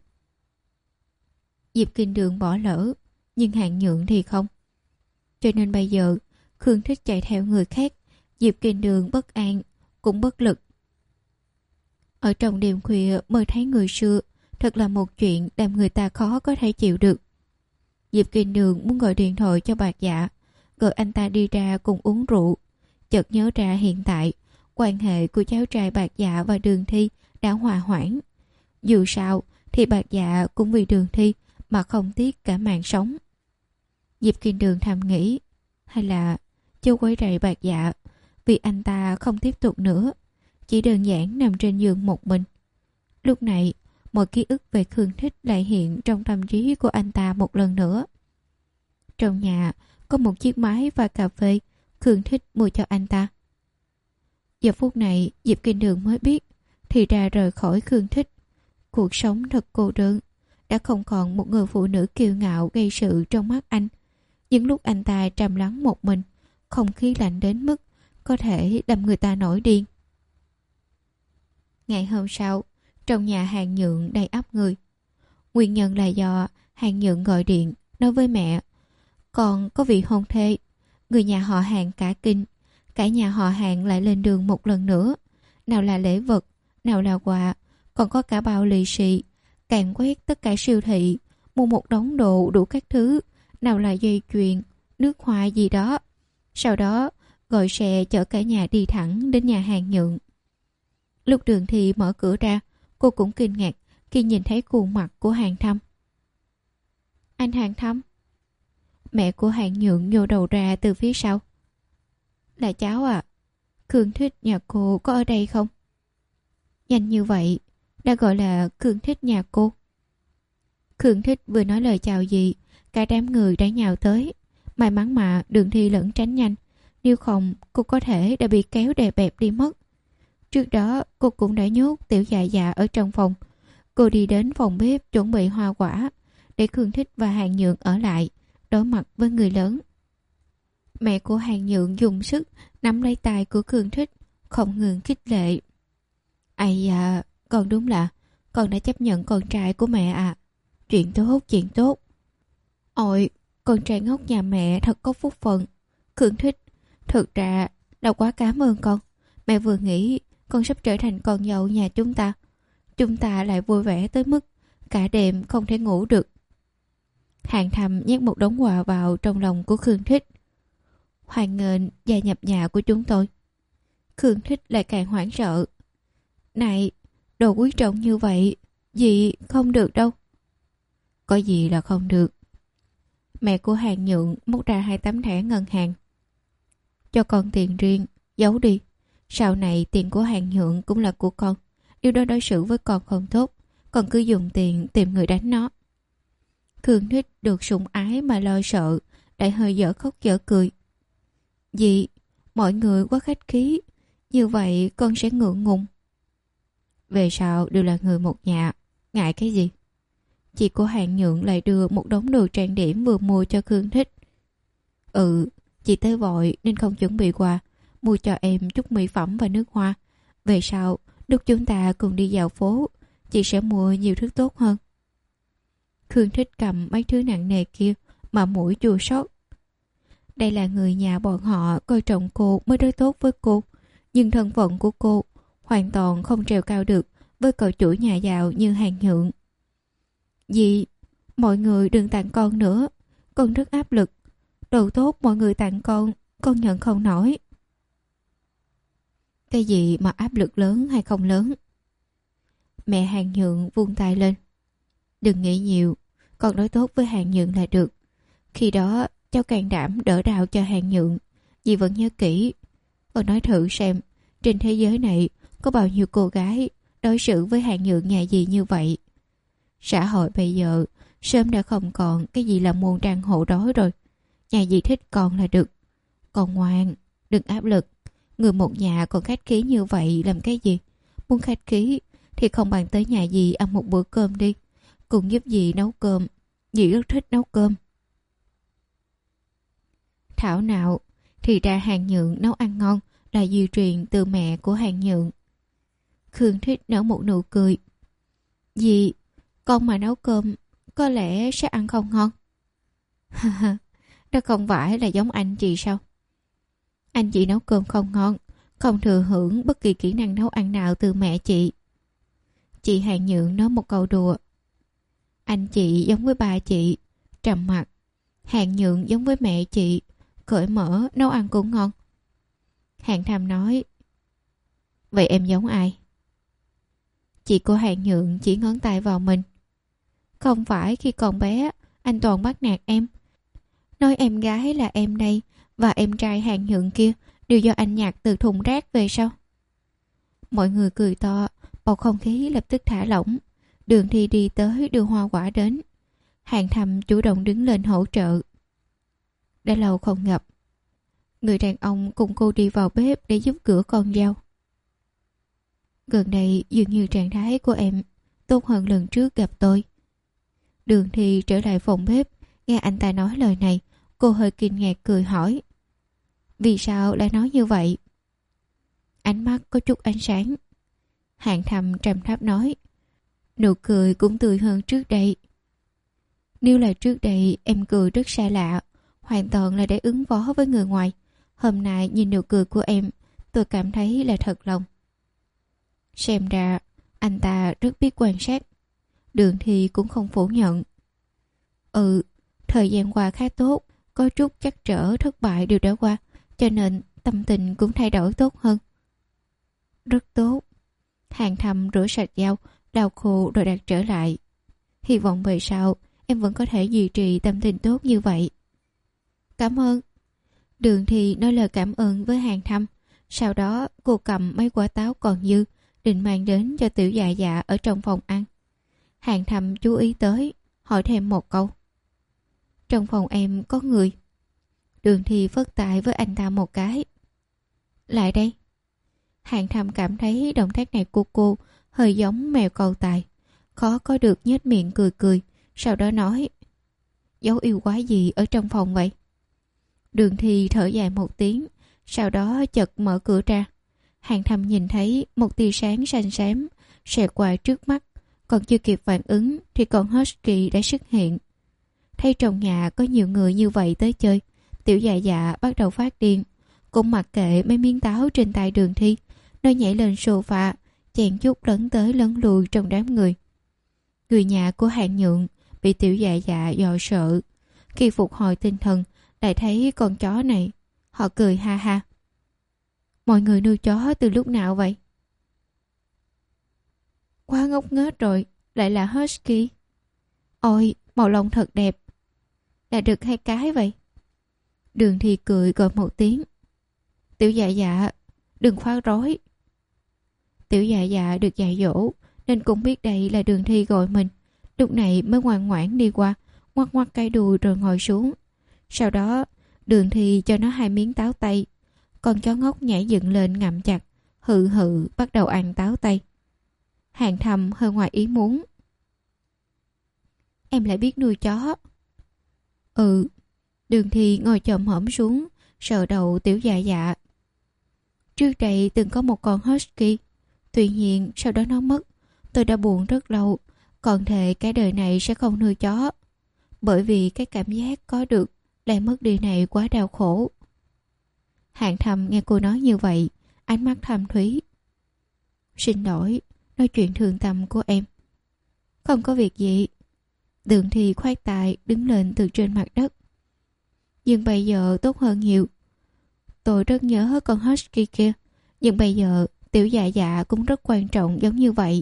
Diệp Kinh Đường bỏ lỡ, nhưng Hạn Nhượng thì không. Cho nên bây giờ Khương Thích chạy theo người khác, Diệp Kinh Đường bất an, cũng bất lực. Ở trong đêm khuya mơ thấy người xưa, thật là một chuyện làm người ta khó có thể chịu được. Diệp Kinh Đường muốn gọi điện thoại cho Bạc Dạ, gọi anh ta đi ra cùng uống rượu. Chợt nhớ ra hiện tại quan hệ của cháu trai Bạc Dạ và Đường Thi đã hòa hoãn. Dù sao thì Bạc Dạ cũng vì Đường Thi mà không tiếc cả mạng sống. Diệp Kinh Đường thầm nghĩ, hay là chú quấy rầy Bạc Dạ vì anh ta không tiếp tục nữa, chỉ đơn giản nằm trên giường một mình. Lúc này mọi ký ức về Khương Thích lại hiện trong tâm trí của anh ta một lần nữa. Trong nhà có một chiếc máy và cà phê Khương Thích mua cho anh ta. Giờ phút này Diệp Kinh Đường mới biết, thì ra rời khỏi Khương Thích, cuộc sống thật cô đơn, đã không còn một người phụ nữ kiêu ngạo gây sự trong mắt anh. Những lúc anh ta trầm lắng một mình, không khí lạnh đến mức có thể làm người ta nổi điên. Ngày hôm sau, trong nhà Hạn Nhượng đầy ắp người. Nguyên nhân là do Hạn Nhượng gọi điện nói với mẹ còn có vị hôn thê. Người nhà họ Hạn cả kinh, cả nhà họ Hạn lại lên đường một lần nữa. Nào là lễ vật, nào là quà, còn có cả bao lì xì, càn quét tất cả siêu thị, mua một đống đồ đủ các thứ, nào là dây chuyền, nước hoa gì đó. Sau đó gọi xe chở cả nhà đi thẳng đến nhà Hạn Nhượng. Lúc Đường Thi mở cửa ra, cô cũng kinh ngạc khi nhìn thấy khuôn mặt của Hàn Thâm. Anh Hàn Thâm. Mẹ của Hạn Nhượng nhô đầu ra từ phía sau. Là cháu à, Khương Thích nhà cô có ở đây không? Nhanh như vậy đã gọi là Khương Thích nhà cô. Khương Thích vừa nói lời chào gì, cả đám người đã nhào tới. May mắn mà Đường Thi lẫn tránh nhanh, nếu không cô có thể đã bị kéo đè bẹp đi mất. Trước đó cô cũng đã nhốt Tiểu Dạ Dạ ở trong phòng. Cô đi đến phòng bếp chuẩn bị hoa quả để Khương Thích và Hàn Nhượng ở lại đối mặt với người lớn. Mẹ của Hàn Nhượng dùng sức nắm lấy tay của Khương Thích, không ngừng khích lệ. Ây da, con đúng là con đã chấp nhận con trai của mẹ à. Chuyện tốt, chuyện tốt. Ôi, con trai ngốc nhà mẹ thật có phúc phận. Khương Thích, thực ra là quá cảm ơn con. Mẹ vừa nghĩ con sắp trở thành con dâu nhà chúng ta. Chúng ta lại vui vẻ tới mức cả đêm không thể ngủ được. Hàng Thầm nhét một đống quà vào trong lòng của Khương Thích. Hoan nghênh gia nhập nhà của chúng tôi. Khương Thích lại càng hoảng sợ. Này, đồ quý trọng như vậy, gì không được đâu. Có gì là không được. Mẹ của Hàng Nhượng móc ra hai tấm thẻ ngân hàng. Cho con tiền riêng, giấu đi. Sau này tiền của Hàng Nhượng cũng là của con. Điều đó đối xử với con không tốt. Con cứ dùng tiền tìm người đánh nó. Khương Thích được sủng ái mà lo sợ, lại hơi dở khóc dở cười. Dì, mọi người quá khách khí, như vậy con sẽ ngượng ngùng. Về sau đều là người một nhà, ngại cái gì? Chị của Hàng Nhượng lại đưa một đống đồ trang điểm vừa mua cho Khương Thích. Ừ, chị tới vội nên không chuẩn bị quà, mua cho em chút mỹ phẩm và nước hoa. Về sau, lúc chúng ta cùng đi dạo phố, chị sẽ mua nhiều thứ tốt hơn. Khương Thích cầm mấy thứ nặng nề kia mà mũi chua xót. Đây là người nhà bọn họ coi trọng cô mới đối tốt với cô, nhưng thân phận của cô hoàn toàn không trèo cao được với cậu chủ nhà giàu như Hàng Nhượng. Dì, mọi người đừng tặng con nữa, con rất áp lực. Đồ tốt mọi người tặng con, con nhận không nổi. Cái gì mà áp lực lớn hay không lớn? Mẹ Hàng Nhượng vung tay lên. Đừng nghĩ nhiều, con nói tốt với Hàng Nhượng là được. Khi đó cháu can đảm đỡ đào cho Hàng Nhượng. Dì vẫn nhớ kỹ. Con nói thử xem, trên thế giới này có bao nhiêu cô gái đối xử với Hàng Nhượng nhà dì như vậy. Xã hội bây giờ sớm đã không còn cái gì là môn trang hộ đói rồi. Nhà dì thích con là được. Con ngoan, đừng áp lực. Người một nhà còn khách khí như vậy làm cái gì? Muốn khách khí thì không bằng tới nhà dì ăn một bữa cơm đi. Cùng giúp dì nấu cơm. Dì rất thích nấu cơm. Thảo nào thì ra Hàng Nhượng nấu ăn ngon là di truyền từ mẹ của Hàng Nhượng. Khương Thích nở một nụ cười. Dì, con mà nấu cơm có lẽ sẽ ăn không ngon. Đó không phải là giống anh chị sao? Anh chị nấu cơm không ngon, không thừa hưởng bất kỳ kỹ năng nấu ăn nào từ mẹ chị. Chị Hàng Nhượng nói một câu đùa. Anh chị giống với ba chị, trầm mặc. Hàng Nhượng giống với mẹ chị, cởi mở, nấu ăn cũng ngon. Hàng Thầm nói. Vậy em giống ai? Chị của Hàng Nhượng chỉ ngón tay vào mình. Không phải khi còn bé anh toàn bắt nạt em, nói em gái là em đây và em trai Hàng Nhượng kia đều do anh nhặt từ thùng rác về sau. Mọi người cười to, bầu không khí lập tức thả lỏng. Đường Thi đi tới đưa hoa quả đến. Hàng Thầm chủ động đứng lên hỗ trợ. Đã lâu không gặp. Người đàn ông cùng cô đi vào bếp để giúp rửa con dâu. Gần đây dường như trạng thái của em tốt hơn lần trước gặp tôi. Đường Thi trở lại phòng bếp, nghe anh ta nói lời này, cô hơi kinh ngạc cười hỏi. Vì sao lại nói như vậy? Ánh mắt có chút ánh sáng. Hàng Thầm trầm thấp nói. Nụ cười cũng tươi hơn trước đây. Nếu là trước đây em cười rất xa lạ, hoàn toàn là để ứng phó với người ngoài. Hôm nay nhìn nụ cười của em, tôi cảm thấy là thật lòng. Xem ra anh ta rất biết quan sát. Đường Thi cũng không phủ nhận. Ừ, thời gian qua khá tốt, có chút trắc trở thất bại đều đã qua, cho nên tâm tình cũng thay đổi tốt hơn. Rất tốt. Hàng Thầm rửa sạch dao, lau khô rồi đặt trở lại. Hy vọng về sau em vẫn có thể duy trì tâm tình tốt như vậy. Cảm ơn. Đường Thi nói lời cảm ơn với Hàng Thầm. Sau đó cô cầm mấy quả táo còn dư, định mang đến cho Tiểu Dạ Dạ ở trong phòng ăn. Hàng Thầm chú ý tới, hỏi thêm một câu. Trong phòng em có người. Đường Thi phất tay với anh ta một cái. Lại đây. Hàng Thầm cảm thấy động tác này của cô hơi giống mèo cầu tài. Khó có được nhếch miệng cười cười. Sau đó nói. Dấu yêu quái gì ở trong phòng vậy? Đường Thi thở dài một tiếng. Sau đó chợt mở cửa ra. Hàng Thầm nhìn thấy một tia sáng xanh xám xẹt qua trước mắt. Còn chưa kịp phản ứng thì con Husky đã xuất hiện. Thấy trong nhà có nhiều người như vậy tới chơi, Tiểu Dạ Dạ bắt đầu phát điên. Cũng mặc kệ mấy miếng táo trên tay Đường Thi. Nó Nó nhảy lên sofa, chèn chút lấn tới lấn lùi trong đám người. Người nhà của Hạng Nhượng bị Tiểu Dạ Dạ dọa sợ. Khi phục hồi tinh thần, lại thấy con chó này. Họ cười ha ha. Mọi người nuôi chó từ lúc nào vậy? Quá ngốc nghếch rồi, lại là Husky. Ôi, màu lông thật đẹp. Là đực hay cái vậy? Đường Thi cười gọi một tiếng. Tiểu Dạ Dạ, đừng phá rối. Tiểu Dạ Dạ được dạy dỗ nên cũng biết đây là Đường Thi gọi mình. Lúc này mới ngoan ngoãn đi qua, ngoắc ngoắc cái đuôi rồi ngồi xuống. Sau đó Đường Thi cho nó hai miếng táo tây. Con chó ngốc nhảy dựng lên ngậm chặt, hự hự bắt đầu ăn táo tây. Hàng Thầm hơi ngoài ý muốn. Em lại biết nuôi chó? Ừ. Đường Thi ngồi chồm hổm xuống, sờ đầu Tiểu Dạ Dạ. Trước đây từng có một con Husky. Tuy nhiên sau đó nó mất. Tôi đã buồn rất lâu. Còn thề cái đời này sẽ không nuôi chó. Bởi vì cái cảm giác có được lại mất đi này quá đau khổ. Hạng Thầm nghe cô nói như vậy, ánh mắt thâm thúy. Xin lỗi, nói chuyện thương tâm của em. Không có việc gì. Đường Thi khoát tay đứng lên từ trên mặt đất. Nhưng bây giờ tốt hơn nhiều. Tôi rất nhớ con Husky kia. Nhưng bây giờ Tiểu Dạ Dạ cũng rất quan trọng giống như vậy.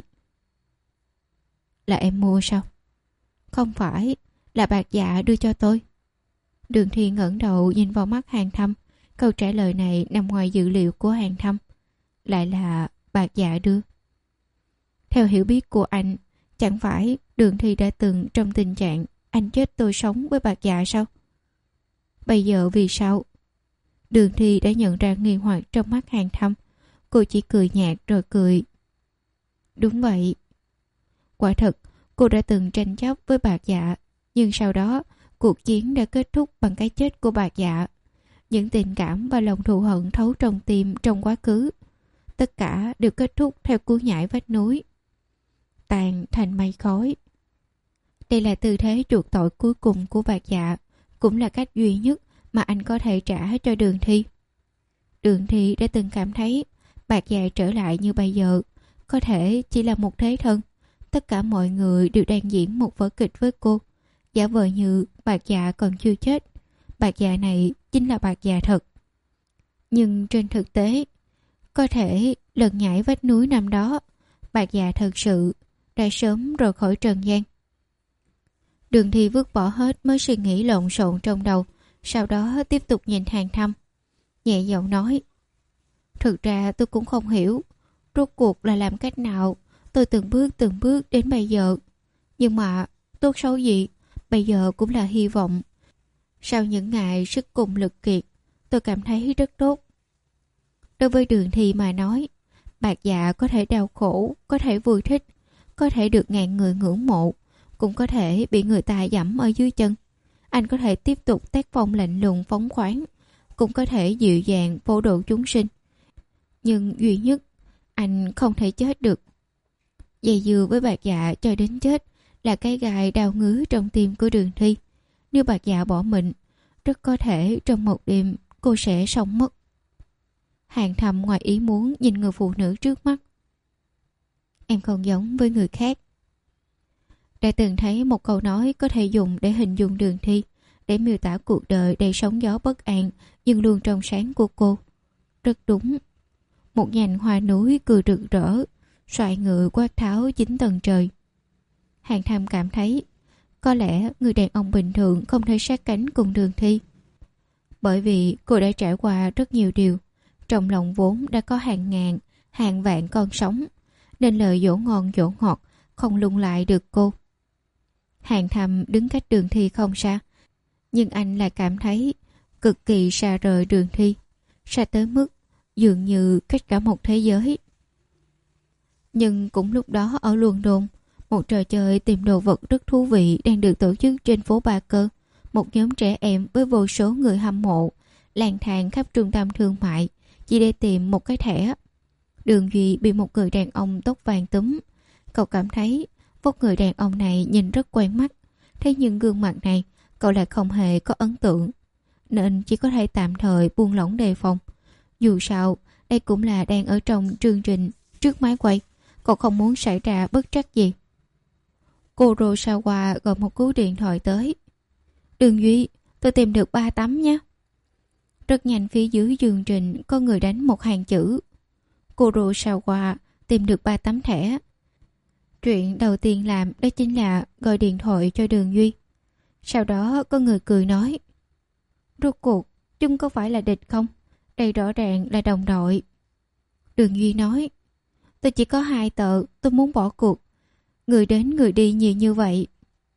Là em mua sao? Không phải, là Bạc Dạ đưa cho tôi. Đường Thi ngẩng đầu nhìn vào mắt Hàng Thâm. Câu trả lời này nằm ngoài dự liệu của Hàng Thâm. Lại là Bạc Dạ đưa. Theo hiểu biết của anh, chẳng phải Đường Thi đã từng trong tình trạng anh chết tôi sống với Bạc Dạ sao? Bây giờ vì sao? Đường Thi đã nhận ra nghi hoặc trong mắt Hàng Thâm. Cô chỉ cười nhạt rồi cười. Đúng vậy. Quả thật, cô đã từng tranh chấp với Bạc Dạ. Nhưng sau đó, cuộc chiến đã kết thúc bằng cái chết của Bạc Dạ. Những tình cảm và lòng thù hận thấu trong tim trong quá khứ. Tất cả đều kết thúc theo cú nhảy vách núi. Tàn thành mây khói. Đây là tư thế chuộc tội cuối cùng của Bạc Dạ. Cũng là cách duy nhất mà anh có thể trả cho Đường Thi. Đường Thi đã từng cảm thấy Bạc Dạ trở lại như bây giờ có thể chỉ là một thế thân. Tất cả mọi người đều đang diễn một vở kịch với cô. Giả vờ như Bạc Dạ còn chưa chết. Bạc Dạ này chính là Bạc Dạ thật. Nhưng trên thực tế, có thể lần nhảy vách núi năm đó, Bạc Dạ thật sự đã sớm rời khỏi trần gian. Đường Thi vứt bỏ hết mới suy nghĩ lộn xộn trong đầu. Sau đó tiếp tục nhìn Hàng Thâm, nhẹ giọng nói. Thực ra tôi cũng không hiểu rốt cuộc là làm cách nào tôi từng bước từng bước đến bây giờ. Nhưng mà tốt xấu gì bây giờ cũng là hy vọng. Sau những ngày sức cùng lực kiệt, tôi cảm thấy rất tốt. Đối với Đường Thi mà nói, Bạc Dạ có thể đau khổ, có thể vui thích, có thể được ngàn người ngưỡng mộ, cũng có thể bị người ta giẫm ở dưới chân. Anh có thể tiếp tục tác phong lạnh lùng phóng khoáng, cũng có thể dịu dàng phổ độ chúng sinh. Nhưng duy nhất, anh không thể chết được. Dây dưa với Bạc Dạ cho đến chết là cái gai đau ngứa trong tim của Đường Thi. Nếu Bạc Dạ bỏ mình, rất có thể trong một đêm cô sẽ sống mất. Hàng Thầm ngoài ý muốn nhìn người phụ nữ trước mắt. Em không giống với người khác. Đã từng thấy một câu nói có thể dùng để hình dung Đường Thi, để miêu tả cuộc đời đầy sóng gió bất an nhưng luôn trong sáng của cô. Rất đúng. Một nhành hoa núi cười rực rỡ, xoài ngựa quát tháo chín tầng trời. Hàng Thâm cảm thấy có lẽ người đàn ông bình thường không thể sát cánh cùng Đường Thi. Bởi vì cô đã trải qua rất nhiều điều. Trong lòng vốn đã có hàng ngàn, hàng vạn con sống, nên lời dỗ ngon dỗ ngọt không lung lại được cô. Hàng Thâm đứng cách Đường Thi không xa, nhưng anh lại cảm thấy cực kỳ xa rời Đường Thi, xa tới mức dường như cách cả một thế giới. Nhưng cũng lúc đó ở London, một trò chơi tìm đồ vật rất thú vị đang được tổ chức trên phố Ba Cơ. Một nhóm trẻ em với vô số người hâm mộ lang thang khắp trung tâm thương mại chỉ để tìm một cái thẻ. Đường Duy bị một người đàn ông tóc vàng túm. Cậu cảm thấy vóc người đàn ông này nhìn rất quen mắt, thế nhưng gương mặt này cậu lại không hề có ấn tượng, nên chỉ có thể tạm thời buông lỏng đề phòng. Dù sao đây cũng là đang ở trong chương trình trước máy quay, cậu không muốn xảy ra bất trắc gì. Kurosawa gọi một cú điện thoại tới. Đường Duy, tôi tìm được ba tấm nhé. Rất nhanh phía dưới chương trình có người đánh một hàng chữ. Kurosawa tìm được ba tấm thẻ. Chuyện đầu tiên làm đó chính là gọi điện thoại cho Đường Duy. Sau đó có người cười nói, rốt cuộc chúng có phải là địch không? Đây rõ ràng là đồng đội. Đường Duy nói, tôi chỉ có hai tờ, tôi muốn bỏ cuộc. Người đến người đi nhiều như vậy.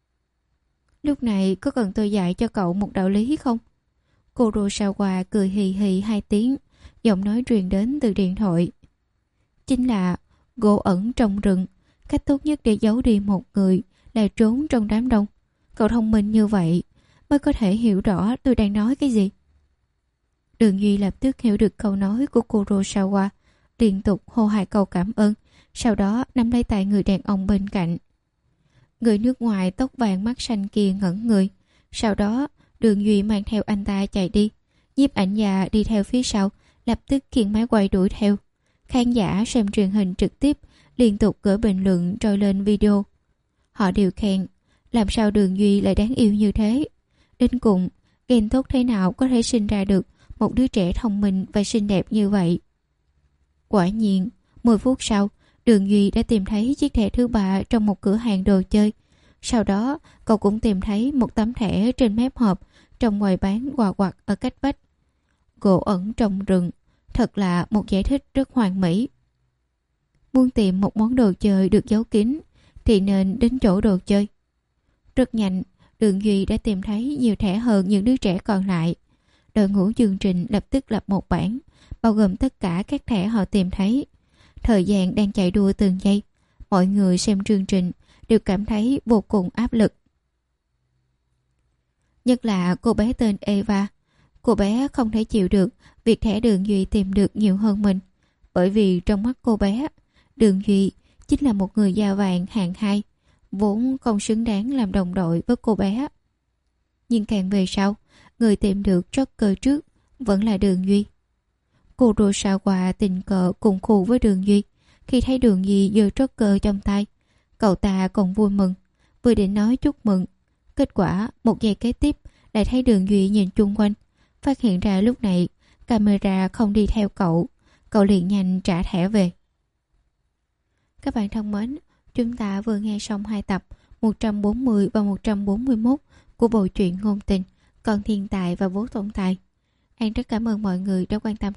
Lúc này có cần tôi dạy cho cậu một đạo lý không? Kurosawa cười hì hì hai tiếng, giọng nói truyền đến từ điện thoại. Chính là gỗ ẩn trong rừng, cách tốt nhất để giấu đi một người là trốn trong đám đông. Cậu thông minh như vậy mới có thể hiểu rõ tôi đang nói cái gì. Đường Duy lập tức hiểu được câu nói của Kurosawa, liên tục hô hai câu cảm ơn, sau đó nắm lấy tay người đàn ông bên cạnh. Người nước ngoài tóc vàng mắt xanh kia ngẩn người, sau đó Đường Duy mang theo anh ta chạy đi. Nhiếp ảnh gia đi theo phía sau, lập tức khiêng máy quay đuổi theo. Khán giả xem truyền hình trực tiếp liên tục gửi bình luận trôi lên video. Họ đều khen, làm sao Đường Duy lại đáng yêu như thế. Đến cùng, ghen tốt thế nào có thể sinh ra được một đứa trẻ thông minh và xinh đẹp như vậy. Quả nhiên, mười phút sau, Đường Duy đã tìm thấy chiếc thẻ thứ ba trong một cửa hàng đồ chơi. Sau đó, cậu cũng tìm thấy một tấm thẻ trên mép hộp trong quầy bán quà quặt ở cách vách. Gỗ ẩn trong rừng, thật là một giải thích rất hoàn mỹ. Muốn tìm một món đồ chơi được giấu kín thì nên đến chỗ đồ chơi. Rất nhanh, Đường Duy đã tìm thấy nhiều thẻ hơn những đứa trẻ còn lại. Đội ngũ chương trình lập tức lập một bảng, bao gồm tất cả các thẻ họ tìm thấy. Thời gian đang chạy đua từng giây. Mọi người xem chương trình đều cảm thấy vô cùng áp lực. Nhất là cô bé tên Eva. Cô bé không thể chịu được việc thẻ Đường Duy tìm được nhiều hơn mình. Bởi vì trong mắt cô bé, Đường Duy chính là một người da vàng hạng hai, vốn không xứng đáng làm đồng đội với cô bé. Nhưng càng về sau, người tìm được Joker trước vẫn là Đường Duy. Kurosawa tình cờ cùng khu với Đường Duy. Khi thấy Đường Duy giơ Joker trong tay, cậu ta còn vui mừng, vừa định nói chúc mừng. Kết quả một giây kế tiếp lại thấy Đường Duy nhìn chung quanh, phát hiện ra lúc này camera không đi theo cậu. Cậu liền nhanh trả thẻ về. Các bạn thân mến, chúng ta vừa nghe xong hai tập một trăm bốn mươi và một trăm bốn mươi mốt của bộ truyện ngôn tình Con Thiên Tài và Bố Tổng Tài. An rất cảm ơn mọi người đã quan tâm.